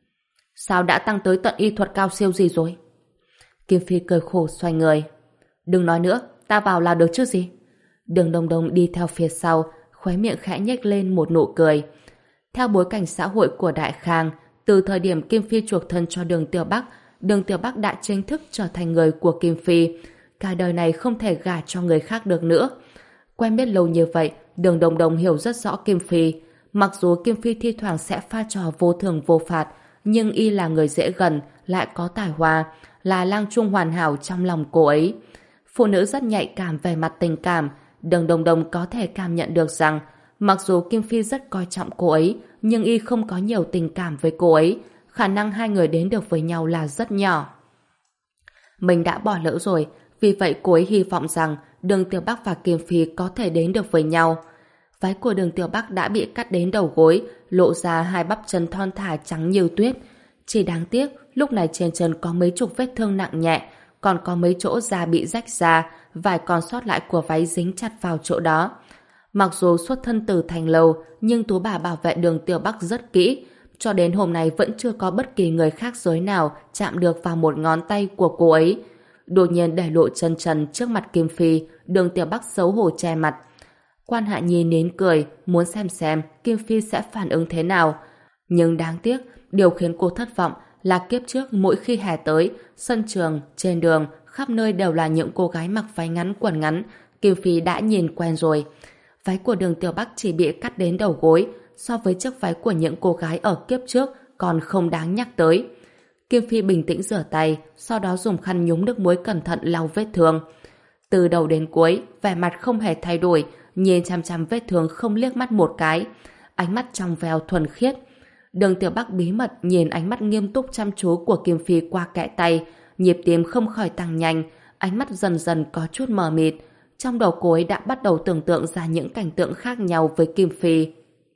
Sao đã tăng tới tận y thuật cao siêu gì rồi? Kim Phi cười khổ xoay người. Đừng nói nữa, ta vào là được chứ gì? Đường Đồng Đồng đi theo phía sau, khóe miệng khẽ nhếch lên một nụ cười. Theo bối cảnh xã hội của Đại Khang, từ thời điểm Kim Phi chuộc thân cho Đường Tiểu Bắc, Đường Tiểu Bắc đã chính thức trở thành người của Kim Phi. Cả đời này không thể gả cho người khác được nữa. Quen biết lâu như vậy, Đường Đồng Đồng hiểu rất rõ Kim Phi. Mặc dù Kim Phi thi thoảng sẽ pha trò vô thường vô phạt, nhưng y là người dễ gần, lại có tài hoa, là lang trung hoàn hảo trong lòng cô ấy. Phụ nữ rất nhạy cảm về mặt tình cảm, Đường Đồng Đồng có thể cảm nhận được rằng mặc dù Kim Phi rất coi trọng cô ấy, nhưng y không có nhiều tình cảm với cô ấy, khả năng hai người đến được với nhau là rất nhỏ. Mình đã bỏ lỡ rồi, vì vậy cô ấy hy vọng rằng Đường Tiểu Bắc và Kim Phi có thể đến được với nhau. Váy của Đường Tiểu Bắc đã bị cắt đến đầu gối, lộ ra hai bắp chân thon thả trắng như tuyết. Chỉ đáng tiếc, lúc này trên chân có mấy chục vết thương nặng nhẹ, còn có mấy chỗ da bị rách ra, vải còn sót lại của váy dính chặt vào chỗ đó. Mặc dù xuất thân từ thành lâu, nhưng tú bà bảo vệ Đường Tiểu Bắc rất kỹ, cho đến hôm nay vẫn chưa có bất kỳ người khác giới nào chạm được vào một ngón tay của cô ấy. Đột nhiên để lộ chân trần trước mặt Kim Phi, Đường Tiểu Bắc xấu hổ che mặt. Quan Hạ Nhi nín cười, muốn xem xem Kim Phi sẽ phản ứng thế nào. Nhưng đáng tiếc, điều khiến cô thất vọng là kiếp trước mỗi khi hè tới, sân trường, trên đường, khắp nơi đều là những cô gái mặc váy ngắn quần ngắn, Kim Phi đã nhìn quen rồi. Váy của Đường Tiểu Bắc chỉ bị cắt đến đầu gối, so với chiếc váy của những cô gái ở kiếp trước còn không đáng nhắc tới. Kim Phi bình tĩnh rửa tay, sau đó dùng khăn nhúng nước muối cẩn thận lau vết thương. Từ đầu đến cuối, vẻ mặt không hề thay đổi, nhìn chăm chăm vết thương không liếc mắt một cái, ánh mắt trong veo thuần khiết. Đường Tiểu Bắc bí mật nhìn ánh mắt nghiêm túc chăm chú của Kim Phi qua kẽ tay, nhịp tim không khỏi tăng nhanh, ánh mắt dần dần có chút mờ mịt. Trong đầu cô ấy đã bắt đầu tưởng tượng ra những cảnh tượng khác nhau với Kim Phi.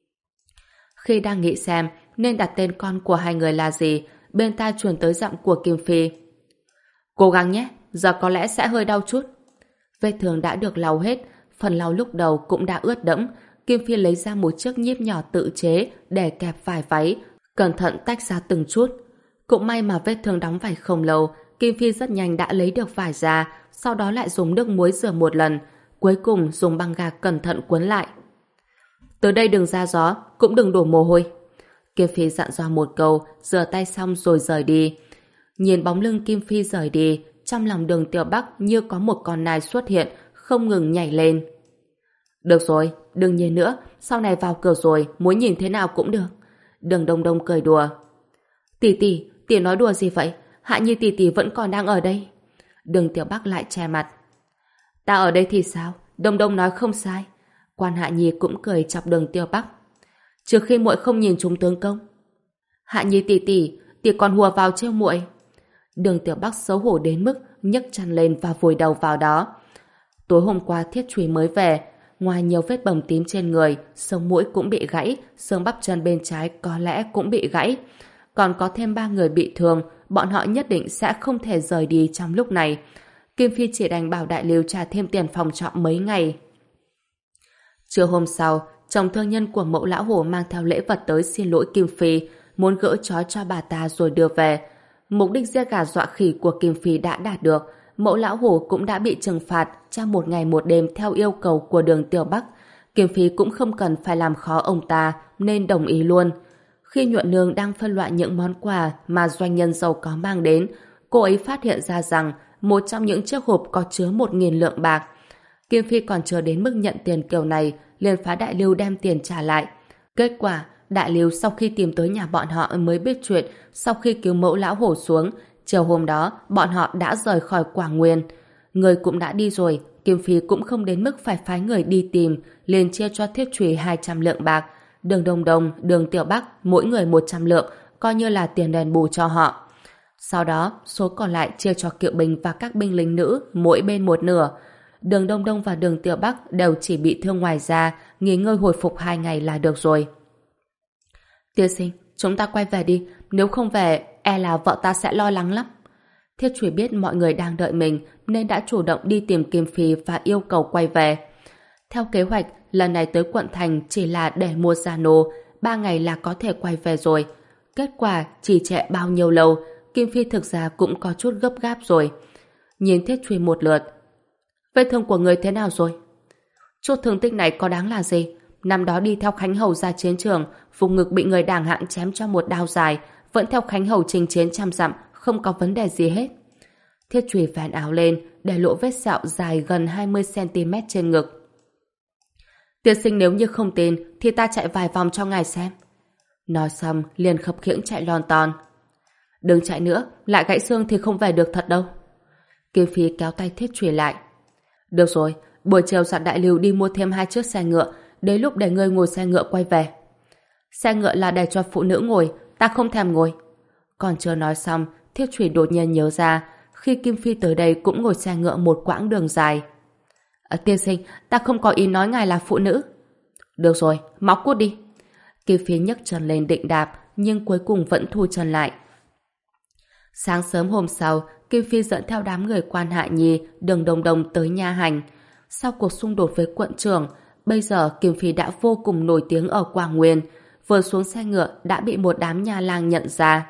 Khi đang nghĩ xem nên đặt tên con của hai người là gì, bên tai truyền tới giọng của Kim Phi. Cố gắng nhé, giờ có lẽ sẽ hơi đau chút. Vết thương đã được lau hết, phần lau lúc đầu cũng đã ướt đẫm. Kim Phi lấy ra một chiếc nhíp nhỏ tự chế để kẹp vải váy, cẩn thận tách ra từng chút. Cũng may mà vết thương đóng vải không lâu, Kim Phi rất nhanh đã lấy được vải ra, sau đó lại dùng nước muối rửa một lần, cuối cùng dùng băng gạc cẩn thận quấn lại. Từ đây đừng ra gió, cũng đừng đổ mồ hôi. Kim Phi dặn dò một câu, rửa tay xong rồi rời đi. Nhìn bóng lưng Kim Phi rời đi, trong lòng Đường Tiểu Bắc như có một con nai xuất hiện, không ngừng nhảy lên. Được rồi, đừng nhìn nữa, sau này vào cửa rồi, muốn nhìn thế nào cũng được. Đường Đông Đông cười đùa. Tỷ tỷ, tỷ nói đùa gì vậy? Hạ Nhi tỷ tỷ vẫn còn đang ở đây. Đường Tiểu Bắc lại che mặt. Ta ở đây thì sao? Đông Đông nói không sai. Quan Hạ Nhi cũng cười chọc Đường Tiểu Bắc. Trừ khi muội không nhìn chúng tướng công. Hạ Nhi tỷ tỷ, tỷ còn hùa vào trêu muội. Đường Tiểu Bắc xấu hổ đến mức nhấc chăn lên và vùi đầu vào đó. Tối hôm qua Thiết Trùy mới về, ngoài nhiều vết bầm tím trên người, sống mũi cũng bị gãy, xương bắp chân bên trái có lẽ cũng bị gãy. Còn có thêm ba người bị thương, bọn họ nhất định sẽ không thể rời đi trong lúc này. Kim Phi chỉ đành bảo Đại Lưu trả thêm tiền phòng trọ mấy ngày. Trưa hôm sau, chồng thương nhân của Mẫu Lão Hổ mang theo lễ vật tới xin lỗi Kim Phi, muốn gỡ trói cho bà ta rồi đưa về. Mục đích giết gà dọa khỉ của Kim Phi đã đạt được, Mẫu Lão Hổ cũng đã bị trừng phạt trong một ngày một đêm theo yêu cầu của Đường Tiểu Bắc. Kim Phi cũng không cần phải làm khó ông ta nên đồng ý luôn. Khi Nhuận Nương đang phân loại những món quà mà doanh nhân giàu có mang đến, cô ấy phát hiện ra rằng một trong những chiếc hộp có chứa một nghìn lượng bạc. Kim Phi còn chưa đến mức nhận tiền kiểu này, liền phá Đại Lưu đem tiền trả lại. Kết quả, Đại Lưu sau khi tìm tới nhà bọn họ mới biết chuyện, sau khi cứu mẫu lão hổ xuống, chiều hôm đó, bọn họ đã rời khỏi Quảng Nguyên. Người cũng đã đi rồi, Kim Phi cũng không đến mức phải phái người đi tìm, liền chia cho Thiết Chùy hai trăm lượng bạc. Đường Đông Đông, Đường Tiểu Bắc, mỗi người một trăm lượng, coi như là tiền đền bù cho họ. Sau đó, số còn lại chia cho Kiệu Bình và các binh lính nữ, mỗi bên một nửa. Đường Đông Đông và Đường Tiểu Bắc đều chỉ bị thương ngoài da, nghỉ ngơi hồi phục hai ngày là được rồi. Tiên sinh, chúng ta quay về đi, nếu không về, e là vợ ta sẽ lo lắng lắm. Thiết Chùy biết mọi người đang đợi mình, nên đã chủ động đi tìm Kim Phi và yêu cầu quay về. Theo kế hoạch, lần này tới quận thành chỉ là để mua gia nô, ba ngày là có thể quay về rồi. Kết quả chỉ trễ bao nhiêu lâu, Kim Phi thực ra cũng có chút gấp gáp rồi. Nhìn Thiết Chùy một lượt. Vết thương của người thế nào rồi? Chút thương tích này có đáng là gì? Năm đó đi theo Khánh Hầu ra chiến trường, vùng ngực bị người đảng hạng chém cho một đao dài, vẫn theo Khánh Hầu chinh chiến trăm dặm, không có vấn đề gì hết. Thiết Chùy vén áo lên, để lộ vết sẹo dài gần hai mươi xăng ti mét trên ngực. Tiên sinh nếu như không tin, thì ta chạy vài vòng cho ngài xem. Nói xong, liền khập khiễng chạy lon ton. Đừng chạy nữa, lại gãy xương thì không về được thật đâu. Kim Phi kéo tay Thiết Chùy lại. Được rồi, buổi chiều dặn Đại Lưu đi mua thêm hai chiếc xe ngựa, đến lúc để ngươi ngồi xe ngựa quay về. Xe ngựa là để cho phụ nữ ngồi, ta không thèm ngồi. Còn chưa nói xong, Thiết Chùy đột nhiên nhớ ra, khi Kim Phi tới đây cũng ngồi xe ngựa một quãng đường dài. À, tiên sinh, ta không có ý nói ngài là phụ nữ. Được rồi, mau cút đi. Kim Phi nhấc chân lên định đạp, nhưng cuối cùng vẫn thu chân lại. Sáng sớm hôm sau, Kim Phi dẫn theo đám người Quan Hạ Nhi, Đường Đông Đông tới Nha Hành. Sau cuộc xung đột với quận trưởng, bây giờ Kim Phi đã vô cùng nổi tiếng ở Quảng Nguyên. Vừa xuống xe ngựa đã bị một đám nhà lang nhận ra.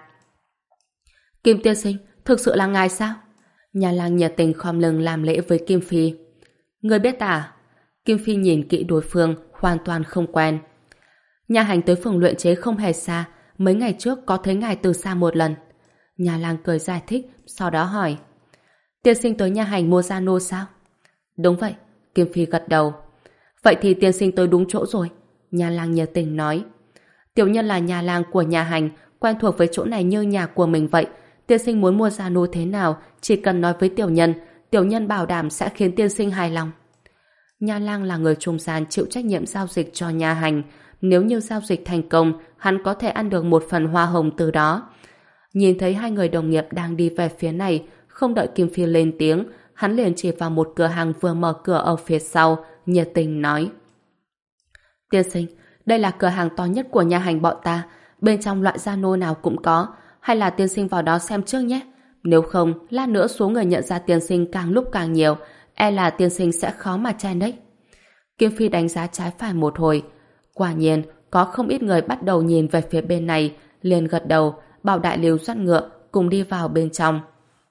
Kim tiên sinh, thực sự là ngài sao? Nhà lang nhiệt tình khom lưng làm lễ với Kim Phi. Người biết ta à? Kim Phi nhìn kỹ đối phương, hoàn toàn không quen. Nha Hành tới phường luyện chế không hề xa, mấy ngày trước có thấy ngài từ xa một lần. Nhà lang cười giải thích, sau đó hỏi. Tiên sinh tới Nha Hành mua gia nô sao? Đúng vậy, Kim Phi gật đầu. Vậy thì tiên sinh tới đúng chỗ rồi, nhà lang nhiệt tình nói. Tiểu nhân là nhà lang của Nha Hành, quen thuộc với chỗ này như nhà của mình vậy. Tiên sinh muốn mua gia nô thế nào, chỉ cần nói với tiểu nhân, tiểu nhân bảo đảm sẽ khiến tiên sinh hài lòng. Nha lang là người trung gian chịu trách nhiệm giao dịch cho Nha Hành. Nếu như giao dịch thành công, hắn có thể ăn được một phần hoa hồng từ đó. Nhìn thấy hai người đồng nghiệp đang đi về phía này, không đợi Kim Phi lên tiếng, hắn liền chỉ vào một cửa hàng vừa mở cửa ở phía sau, nhiệt tình nói. Tiên sinh, đây là cửa hàng to nhất của Nha Hành bọn ta, bên trong loại gia nô nào cũng có, hay là tiên sinh vào đó xem trước nhé. Nếu không, lát nữa số người nhận ra tiên sinh càng lúc càng nhiều, e là tiên sinh sẽ khó mà chen đấy. Kim Phi đánh giá trái phải một hồi. Quả nhiên, có không ít người bắt đầu nhìn về phía bên này, liền gật đầu, bảo Đại Lưu dắt ngựa, cùng đi vào bên trong.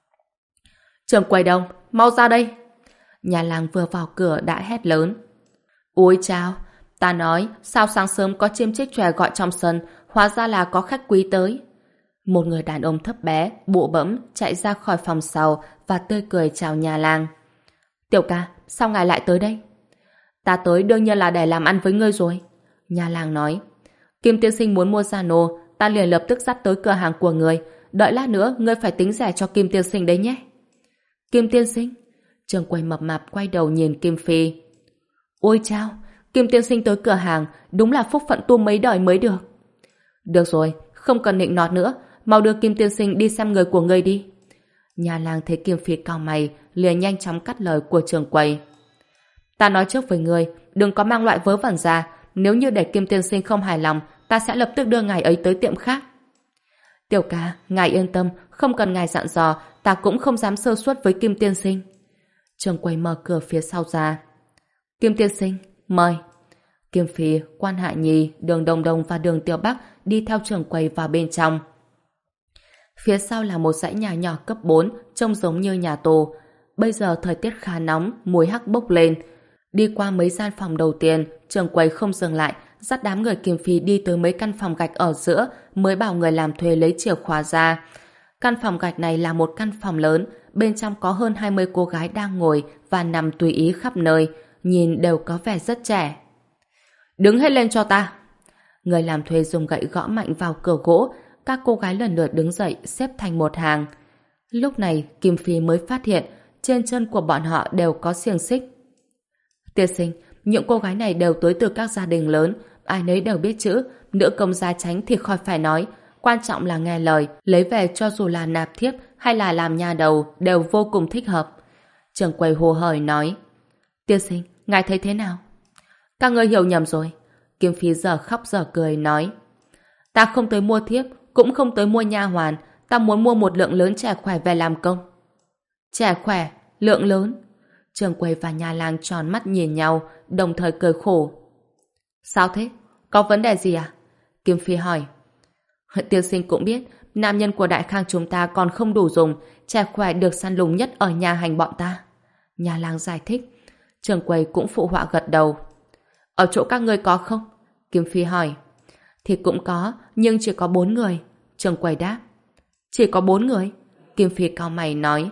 Trưởng quầy Đông, mau ra đây! Nhà lang vừa vào cửa đã hét lớn. Ôi chao! Ta nói, sao sáng sớm có chim chích chòe gọi trong sân, hóa ra là có khách quý tới. Một người đàn ông thấp bé, bụ bẫm, chạy ra khỏi phòng sau và tươi cười chào nhà lang. Tiểu ca, sao ngài lại tới đây? Ta tới đương nhiên là để làm ăn với ngươi rồi. Nhà lang nói. Kim tiên sinh muốn mua gia nô, ta liền lập tức dắt tới cửa hàng của ngươi. Đợi lát nữa, ngươi phải tính rẻ cho Kim tiên sinh đấy nhé. Kim tiên sinh? Trường quầy mập mạp quay đầu nhìn Kim Phi. Ôi chao! Kim tiên sinh tới cửa hàng, đúng là phúc phận tu mấy đời mới được. Được rồi, không cần nịnh nọt nữa, mau đưa Kim tiên sinh đi xem người của ngươi đi. Nhà lang thấy Kim Phi cau mày, liền nhanh chóng cắt lời của trường quầy. Ta nói trước với ngươi, đừng có mang loại vớ vẩn ra, nếu như để Kim tiên sinh không hài lòng, ta sẽ lập tức đưa ngài ấy tới tiệm khác. Tiểu ca, ngài yên tâm, không cần ngài dặn dò, ta cũng không dám sơ suất với Kim tiên sinh. Trường quầy mở cửa phía sau ra. Kim tiên sinh, mời. Kim Phi, Quan Hạ Nhi, Đường Đông Đông và Đường Tiểu Bắc đi theo trường quầy vào bên trong. Phía sau là một dãy nhà nhỏ cấp bốn, trông giống như nhà tù. Bây giờ thời tiết khá nóng, mùi hắc bốc lên. Đi qua mấy gian phòng đầu tiên, trường quầy không dừng lại, dắt đám người Kim Phi đi tới mấy căn phòng gạch ở giữa, mới bảo người làm thuê lấy chìa khóa ra. Căn phòng gạch này là một căn phòng lớn, bên trong có hơn hai mươi cô gái đang ngồi và nằm tùy ý khắp nơi, nhìn đều có vẻ rất trẻ. Đứng hết lên cho ta! Người làm thuê dùng gậy gõ mạnh vào cửa gỗ, các cô gái lần lượt đứng dậy xếp thành một hàng. Lúc này Kim Phi mới phát hiện trên chân của bọn họ đều có xiềng xích. Tiên sinh, những cô gái này đều tới từ các gia đình lớn, ai nấy đều biết chữ, nữ công gia chánh thì khỏi phải nói, quan trọng là nghe lời, lấy về cho dù là nạp thiếp hay là làm nhà đầu đều vô cùng thích hợp. Trưởng quầy hồ hởi nói, tiên sinh, ngài thấy thế nào? Các ngươi hiểu nhầm rồi. Kim Phi giờ khóc giờ cười nói, ta không tới mua thiếp, cũng không tới mua nha hoàn, ta muốn mua một lượng lớn trẻ khỏe về làm công. Trẻ khỏe, lượng lớn. Trưởng quầy và nhà lang tròn mắt nhìn nhau, đồng thời cười khổ. Sao thế? Có vấn đề gì à? Kim Phi hỏi. Tiên sinh cũng biết, nam nhân của Đại Khang chúng ta còn không đủ dùng, trẻ khỏe được săn lùng nhất ở nhà hành bọn ta. Nhà lang giải thích. Trưởng quầy cũng phụ họa gật đầu. Ở chỗ các ngươi có không? Kim Phi hỏi. Thì cũng có, nhưng chỉ có bốn người. Trưởng quầy đáp. Chỉ có bốn người? Kim Phi cau mày nói.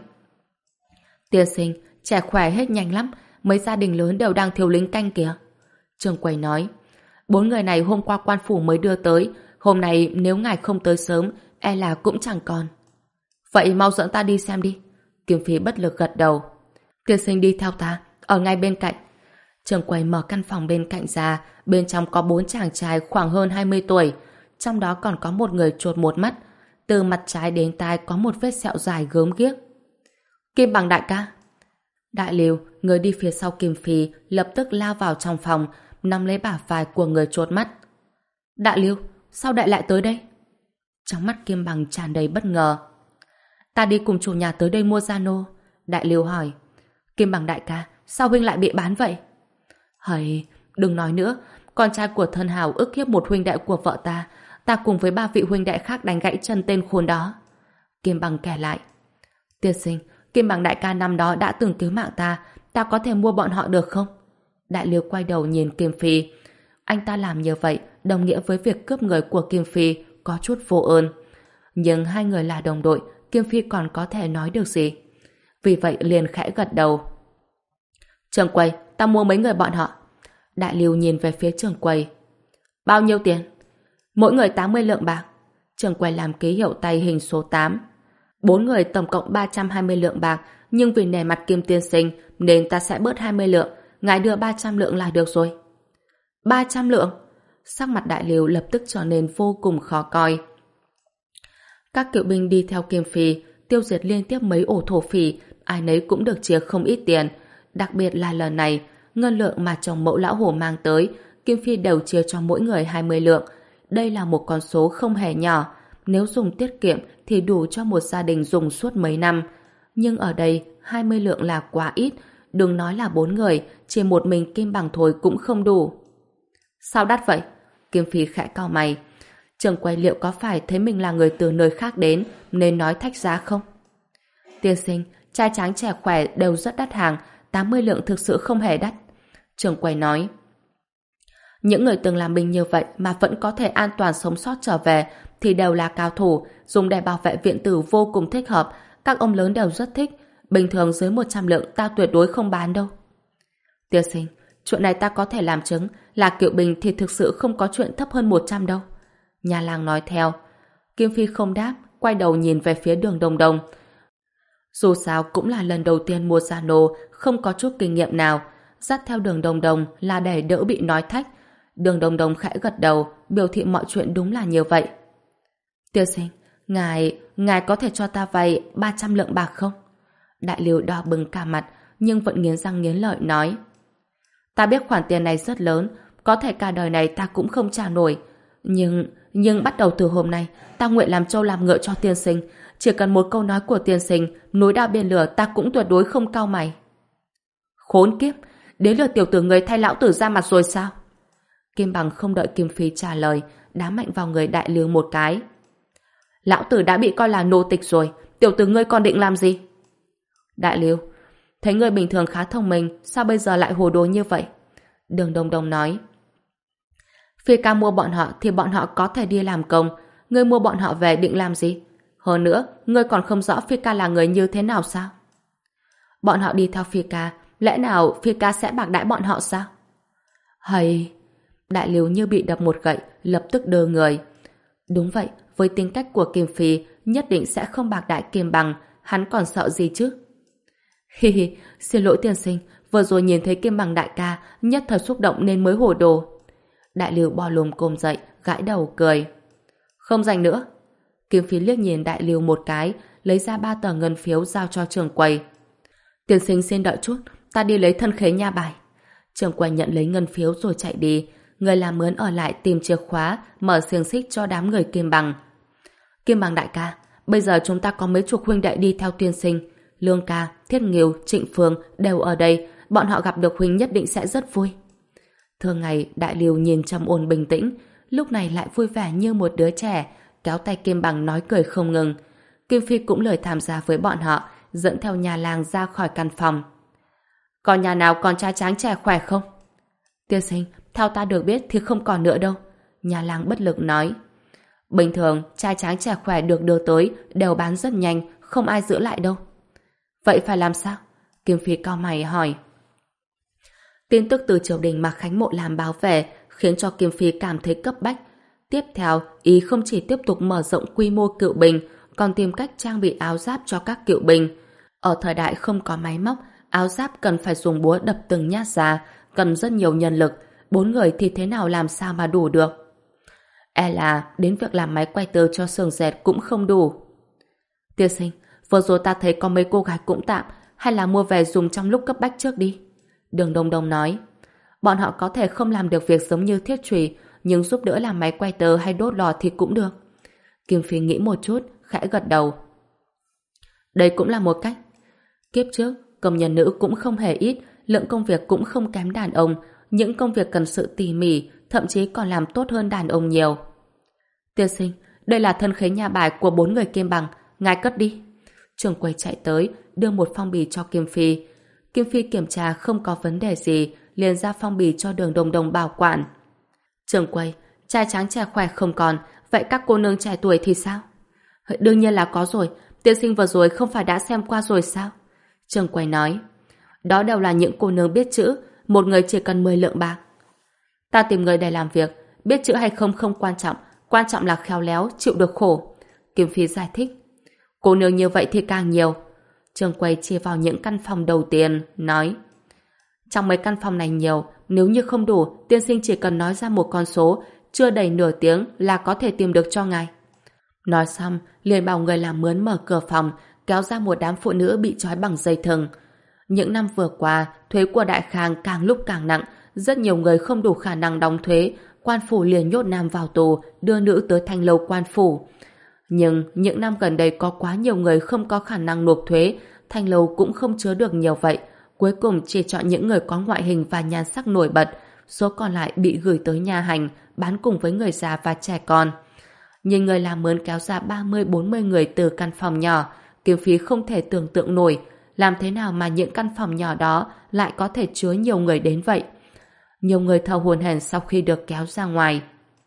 Tiên sinh, trẻ khỏe hết nhanh lắm, mấy gia đình lớn đều đang thiếu lính canh kìa. Trưởng quầy nói. Bốn người này hôm qua quan phủ mới đưa tới, hôm nay nếu ngài không tới sớm, e là cũng chẳng còn. Vậy mau dẫn ta đi xem đi. Kim Phi bất lực gật đầu. Tiên sinh đi theo ta, ở ngay bên cạnh. Trưởng quầy mở căn phòng bên cạnh ra, bên trong có bốn chàng trai khoảng hơn hai mươi tuổi, trong đó còn có một người chột một mắt, từ mặt trái đến tai có một vết sẹo dài gớm ghiếc. Kim Bằng đại ca. Đại Lưu, người đi phía sau Kim Phi, lập tức lao vào trong phòng, nắm lấy bả vai của người chột mắt. Đại Lưu, sao đại lại tới đây? Trong mắt Kim Bằng tràn đầy bất ngờ. Ta đi cùng chủ nhà tới đây mua gia nô. Đại Lưu hỏi. Kim Bằng đại ca, sao huynh lại bị bán vậy? Hầy, đừng nói nữa, con trai của thân hào ức hiếp một huynh đệ của vợ ta, ta cùng với ba vị huynh đệ khác đánh gãy chân tên khốn đó. Kim Bằng kể lại. Tiên sinh, Kim Bằng đại ca năm đó đã từng cứu mạng ta, ta có thể mua bọn họ được không? Đại Liêu quay đầu nhìn Kim Phi. Anh ta làm như vậy đồng nghĩa với việc cướp người của Kim Phi, có chút vô ơn. Nhưng hai người là đồng đội, Kim Phi còn có thể nói được gì? Vì vậy liền khẽ gật đầu. Trưởng quầy, ta mua mấy người bọn họ. Đại Liêu nhìn về phía trưởng quầy. Bao nhiêu tiền? Mỗi người tám mươi lượng bạc. Trưởng quầy làm ký hiệu tay hình số tám. Bốn người tổng cộng ba trăm hai mươi lượng bạc, nhưng vì nể mặt Kim tiên sinh nên ta sẽ bớt hai mươi lượng, ngài đưa ba trăm lượng là được rồi. ba trăm lượng? Sắc mặt Đại Liêu lập tức trở nên vô cùng khó coi. Các cựu binh đi theo Kim Phi tiêu diệt liên tiếp mấy ổ thổ phỉ, ai nấy cũng được chia không ít tiền. Đặc biệt là lần này, ngân lượng mà chồng mẫu lão hổ mang tới, Kim Phi đều chia cho mỗi người hai mươi lượng. Đây là một con số không hề nhỏ. Nếu dùng tiết kiệm thì đủ cho một gia đình dùng suốt mấy năm. Nhưng ở đây, hai mươi lượng là quá ít. Đừng nói là bốn người, chỉ một mình Kim Bằng thôi cũng không đủ. Sao đắt vậy? Kim Phi khẽ cau mày. Trưởng quầy liệu có phải thấy mình là người từ nơi khác đến nên nói thách giá không? Tiên sinh, trai tráng trẻ khỏe đều rất đắt hàng, tám mươi lượng thực sự không hề đắt. Trưởng quầy nói. Những người từng làm binh như vậy mà vẫn có thể an toàn sống sót trở về thì đều là cao thủ, dùng để bảo vệ viện tử vô cùng thích hợp, các ông lớn đều rất thích. Bình thường dưới một trăm lượng ta tuyệt đối không bán đâu. Tiên sinh, chuyện này ta có thể làm chứng, là cựu binh thì thực sự không có chuyện thấp hơn một trăm đâu. Nhà lang nói theo. Kim Phi không đáp, quay đầu nhìn về phía Đường Đồng Đồng. Dù sao cũng là lần đầu tiên mua gia nô, không có chút kinh nghiệm nào, dắt theo Đường Đồng Đồng là để đỡ bị nói thách. Đường Đồng Đồng khẽ gật đầu, biểu thị mọi chuyện đúng là như vậy. Tiên sinh, ngài, ngài có thể cho ta vay ba trăm lượng bạc không? Đại Liêu đỏ bừng cả mặt, nhưng vẫn nghiến răng nghiến lợi nói. Ta biết khoản tiền này rất lớn, có thể cả đời này ta cũng không trả nổi. Nhưng, nhưng bắt đầu từ hôm nay, ta nguyện làm trâu làm ngựa cho tiên sinh. Chỉ cần một câu nói của tiên sinh, núi đao biển lửa ta cũng tuyệt đối không cau mày. Khốn kiếp, đến lượt tiểu tử người thay lão tử ra mặt rồi sao? Kim Bằng không đợi Kim Phi trả lời, đá mạnh vào người Đại Liêu một cái. Lão tử đã bị coi là nô tịch rồi, tiểu tử ngươi còn định làm gì? Đại Liêu, thấy ngươi bình thường khá thông minh, sao bây giờ lại hồ đồ như vậy? Đường Đồng Đồng nói. Phi ca mua bọn họ thì bọn họ có thể đi làm công, ngươi mua bọn họ về định làm gì? Hơn nữa, ngươi còn không rõ Phi ca là người như thế nào sao? Bọn họ đi theo Phi ca, lẽ nào Phi ca sẽ bạc đãi bọn họ sao? Hay... Đại Lưu như bị đập một gậy, lập tức đơ người. Đúng vậy, với tính cách của Kim Phi, nhất định sẽ không bạc đãi Kim Bằng, hắn còn sợ gì chứ? Hi hi, xin lỗi tiên sinh, vừa rồi nhìn thấy Kim Bằng đại ca, nhất thời xúc động nên mới hồ đồ. Đại Lưu bò lồm cồm dậy, gãi đầu cười. Không dành nữa. Kim Phi liếc nhìn Đại Lưu một cái, lấy ra ba tờ ngân phiếu giao cho trưởng quầy. Tiên sinh xin đợi chút, ta đi lấy thân khế nha bài. Trưởng quầy nhận lấy ngân phiếu rồi chạy đi. Người làm mướn ở lại tìm chìa khóa, mở xiềng xích cho đám người Kim Bằng. Kim Bằng đại ca, bây giờ chúng ta có mấy chục huynh đệ đi theo tiên sinh. Lương ca, Thiết Nghiêu, Trịnh Phương đều ở đây, bọn họ gặp được huynh nhất định sẽ rất vui. Thường ngày, Đại Lưu nhìn trầm ổn bình tĩnh, lúc này lại vui vẻ như một đứa trẻ, kéo tay Kim Bằng nói cười không ngừng. Kim Phi cũng lời tham gia với bọn họ, dẫn theo nhà làng ra khỏi căn phòng. Còn nhà nào còn trai tráng trẻ khỏe không? Tiên sinh, theo ta được biết thì không còn nữa đâu. Nhà làng bất lực nói. Bình thường, trai tráng trẻ khỏe được đưa tới đều bán rất nhanh, không ai giữ lại đâu. Vậy phải làm sao? Kim Phi cau mày hỏi. Tin tức từ triều đình mà Khánh Mộ làm báo về khiến cho Kim Phi cảm thấy cấp bách. Tiếp theo, ý không chỉ tiếp tục mở rộng quy mô cựu binh, còn tìm cách trang bị áo giáp cho các cựu binh. Ở thời đại không có máy móc, áo giáp cần phải dùng búa đập từng nhát ra, cần rất nhiều nhân lực, bốn người thì thế nào làm sao mà đủ được. E là đến việc làm máy quay tơ cho xưởng dệt cũng không đủ. Tiên sinh, vừa rồi ta thấy có mấy cô gái cũng tạm, hay là mua về dùng trong lúc cấp bách trước đi. Đường Đông Đông nói, bọn họ có thể không làm được việc giống như thiết trùy, nhưng giúp đỡ làm máy quay tơ hay đốt lò thì cũng được. Kim Phi nghĩ một chút, khẽ gật đầu. Đây cũng là một cách. Kiếp trước, công nhân nữ cũng không hề ít, lượng công việc cũng không kém đàn ông, những công việc cần sự tỉ mỉ, thậm chí còn làm tốt hơn đàn ông nhiều. Tiên sinh, đây là thân khế nhà bài của bốn người Kim Bằng, ngài cất đi. Trưởng quầy chạy tới, đưa một phong bì cho Kim Phi. Kim Phi kiểm tra không có vấn đề gì, liền ra phong bì cho Đường Đồng Đồng bảo quản. Trưởng quầy, trai tráng trẻ khỏe không còn, vậy các cô nương trẻ tuổi thì sao? Đương nhiên là có rồi, tiên sinh vừa rồi không phải đã xem qua rồi sao? Trưởng quầy nói, đó đều là những cô nương biết chữ, một người chỉ cần mười lượng bạc. Ta tìm người để làm việc, biết chữ hay không không quan trọng, quan trọng là khéo léo, chịu được khổ. Kim Phi giải thích. Cô nương như vậy thì càng nhiều. Trưởng quầy chia vào những căn phòng đầu tiên, nói, trong mấy căn phòng này nhiều, nếu như không đủ, tiên sinh chỉ cần nói ra một con số, chưa đầy nửa tiếng là có thể tìm được cho ngài. Nói xong, liền bảo người làm mướn mở cửa phòng, kéo ra một đám phụ nữ bị trói bằng dây thừng. Những năm vừa qua, thuế của Đại Khang càng lúc càng nặng, rất nhiều người không đủ khả năng đóng thuế, quan phủ liền nhốt nam vào tù, đưa nữ tới thanh lâu quan phủ. Nhưng những năm gần đây có quá nhiều người không có khả năng nộp thuế, thanh lâu cũng không chứa được nhiều vậy. Cuối cùng chỉ chọn những người có ngoại hình và nhan sắc nổi bật, số còn lại bị gửi tới nhà hành, bán cùng với người già và trẻ con. Nhìn người làm mướn kéo ra ba mươi bốn mươi người từ căn phòng nhỏ, Kim Phi không thể tưởng tượng nổi, làm thế nào mà những căn phòng nhỏ đó lại có thể chứa nhiều người đến vậy. Nhiều người thở hổn hển sau khi được kéo ra ngoài.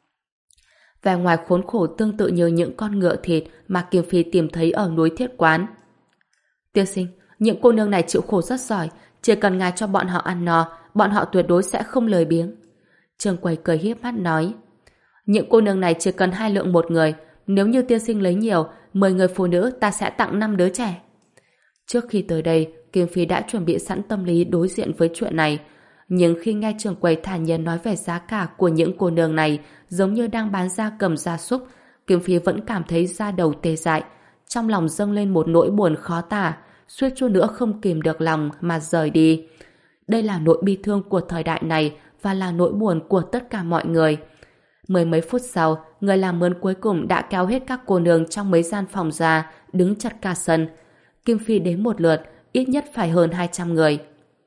Vẻ ngoài khốn khổ tương tự như những con ngựa thịt mà Kim Phi tìm thấy ở núi Thiết Quán. Tiên sinh, những cô nương này chịu khổ rất giỏi, chỉ cần ngài cho bọn họ ăn no, bọn họ tuyệt đối sẽ không lười biếng. Trường quầy cười hiếp mắt nói, những cô nương này chỉ cần hai lượng một người, nếu như tiên sinh lấy nhiều, mười người phụ nữ ta sẽ tặng năm đứa trẻ. Trước khi tới đây, Kim Phi đã chuẩn bị sẵn tâm lý đối diện với chuyện này, nhưng khi nghe trường quầy thản nhiên nói về giá cả của những cô nương này giống như đang bán gia cầm gia súc, Kim Phi vẫn cảm thấy da đầu tê dại, trong lòng dâng lên một nỗi buồn khó tả, suýt chút nữa không kìm được lòng mà rời đi. Đây là nỗi bi thương của thời đại này và là nỗi buồn của tất cả mọi người. Mười mấy phút sau, người làm mướn cuối cùng đã kéo hết các cô nương trong mấy gian phòng ra, đứng chặt cả sân. Kim Phi đến một lượt, ít nhất phải hơn hai trăm người.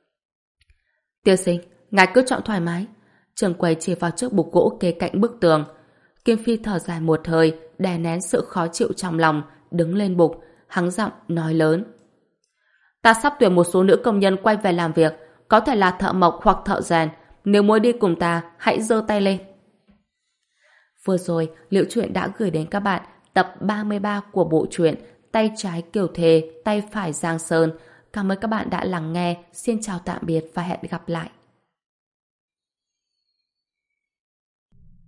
Tiên sinh, ngài cứ chọn thoải mái. Trường quầy chỉ vào chiếc bục gỗ kế cạnh bức tường. Kim Phi thở dài một hơi, đè nén sự khó chịu trong lòng, đứng lên bục, hắng giọng nói lớn. Ta sắp tuyển một số nữ công nhân quay về làm việc, có thể là thợ mộc hoặc thợ rèn. Nếu muốn đi cùng ta, hãy giơ tay lên. Vừa rồi, Liễu Chuyện đã gửi đến các bạn tập ba mươi ba của bộ truyện Tay trái Kiều Thề, tay phải Giang Sơn. Cảm ơn các bạn đã lắng nghe. Xin chào tạm biệt và hẹn gặp lại.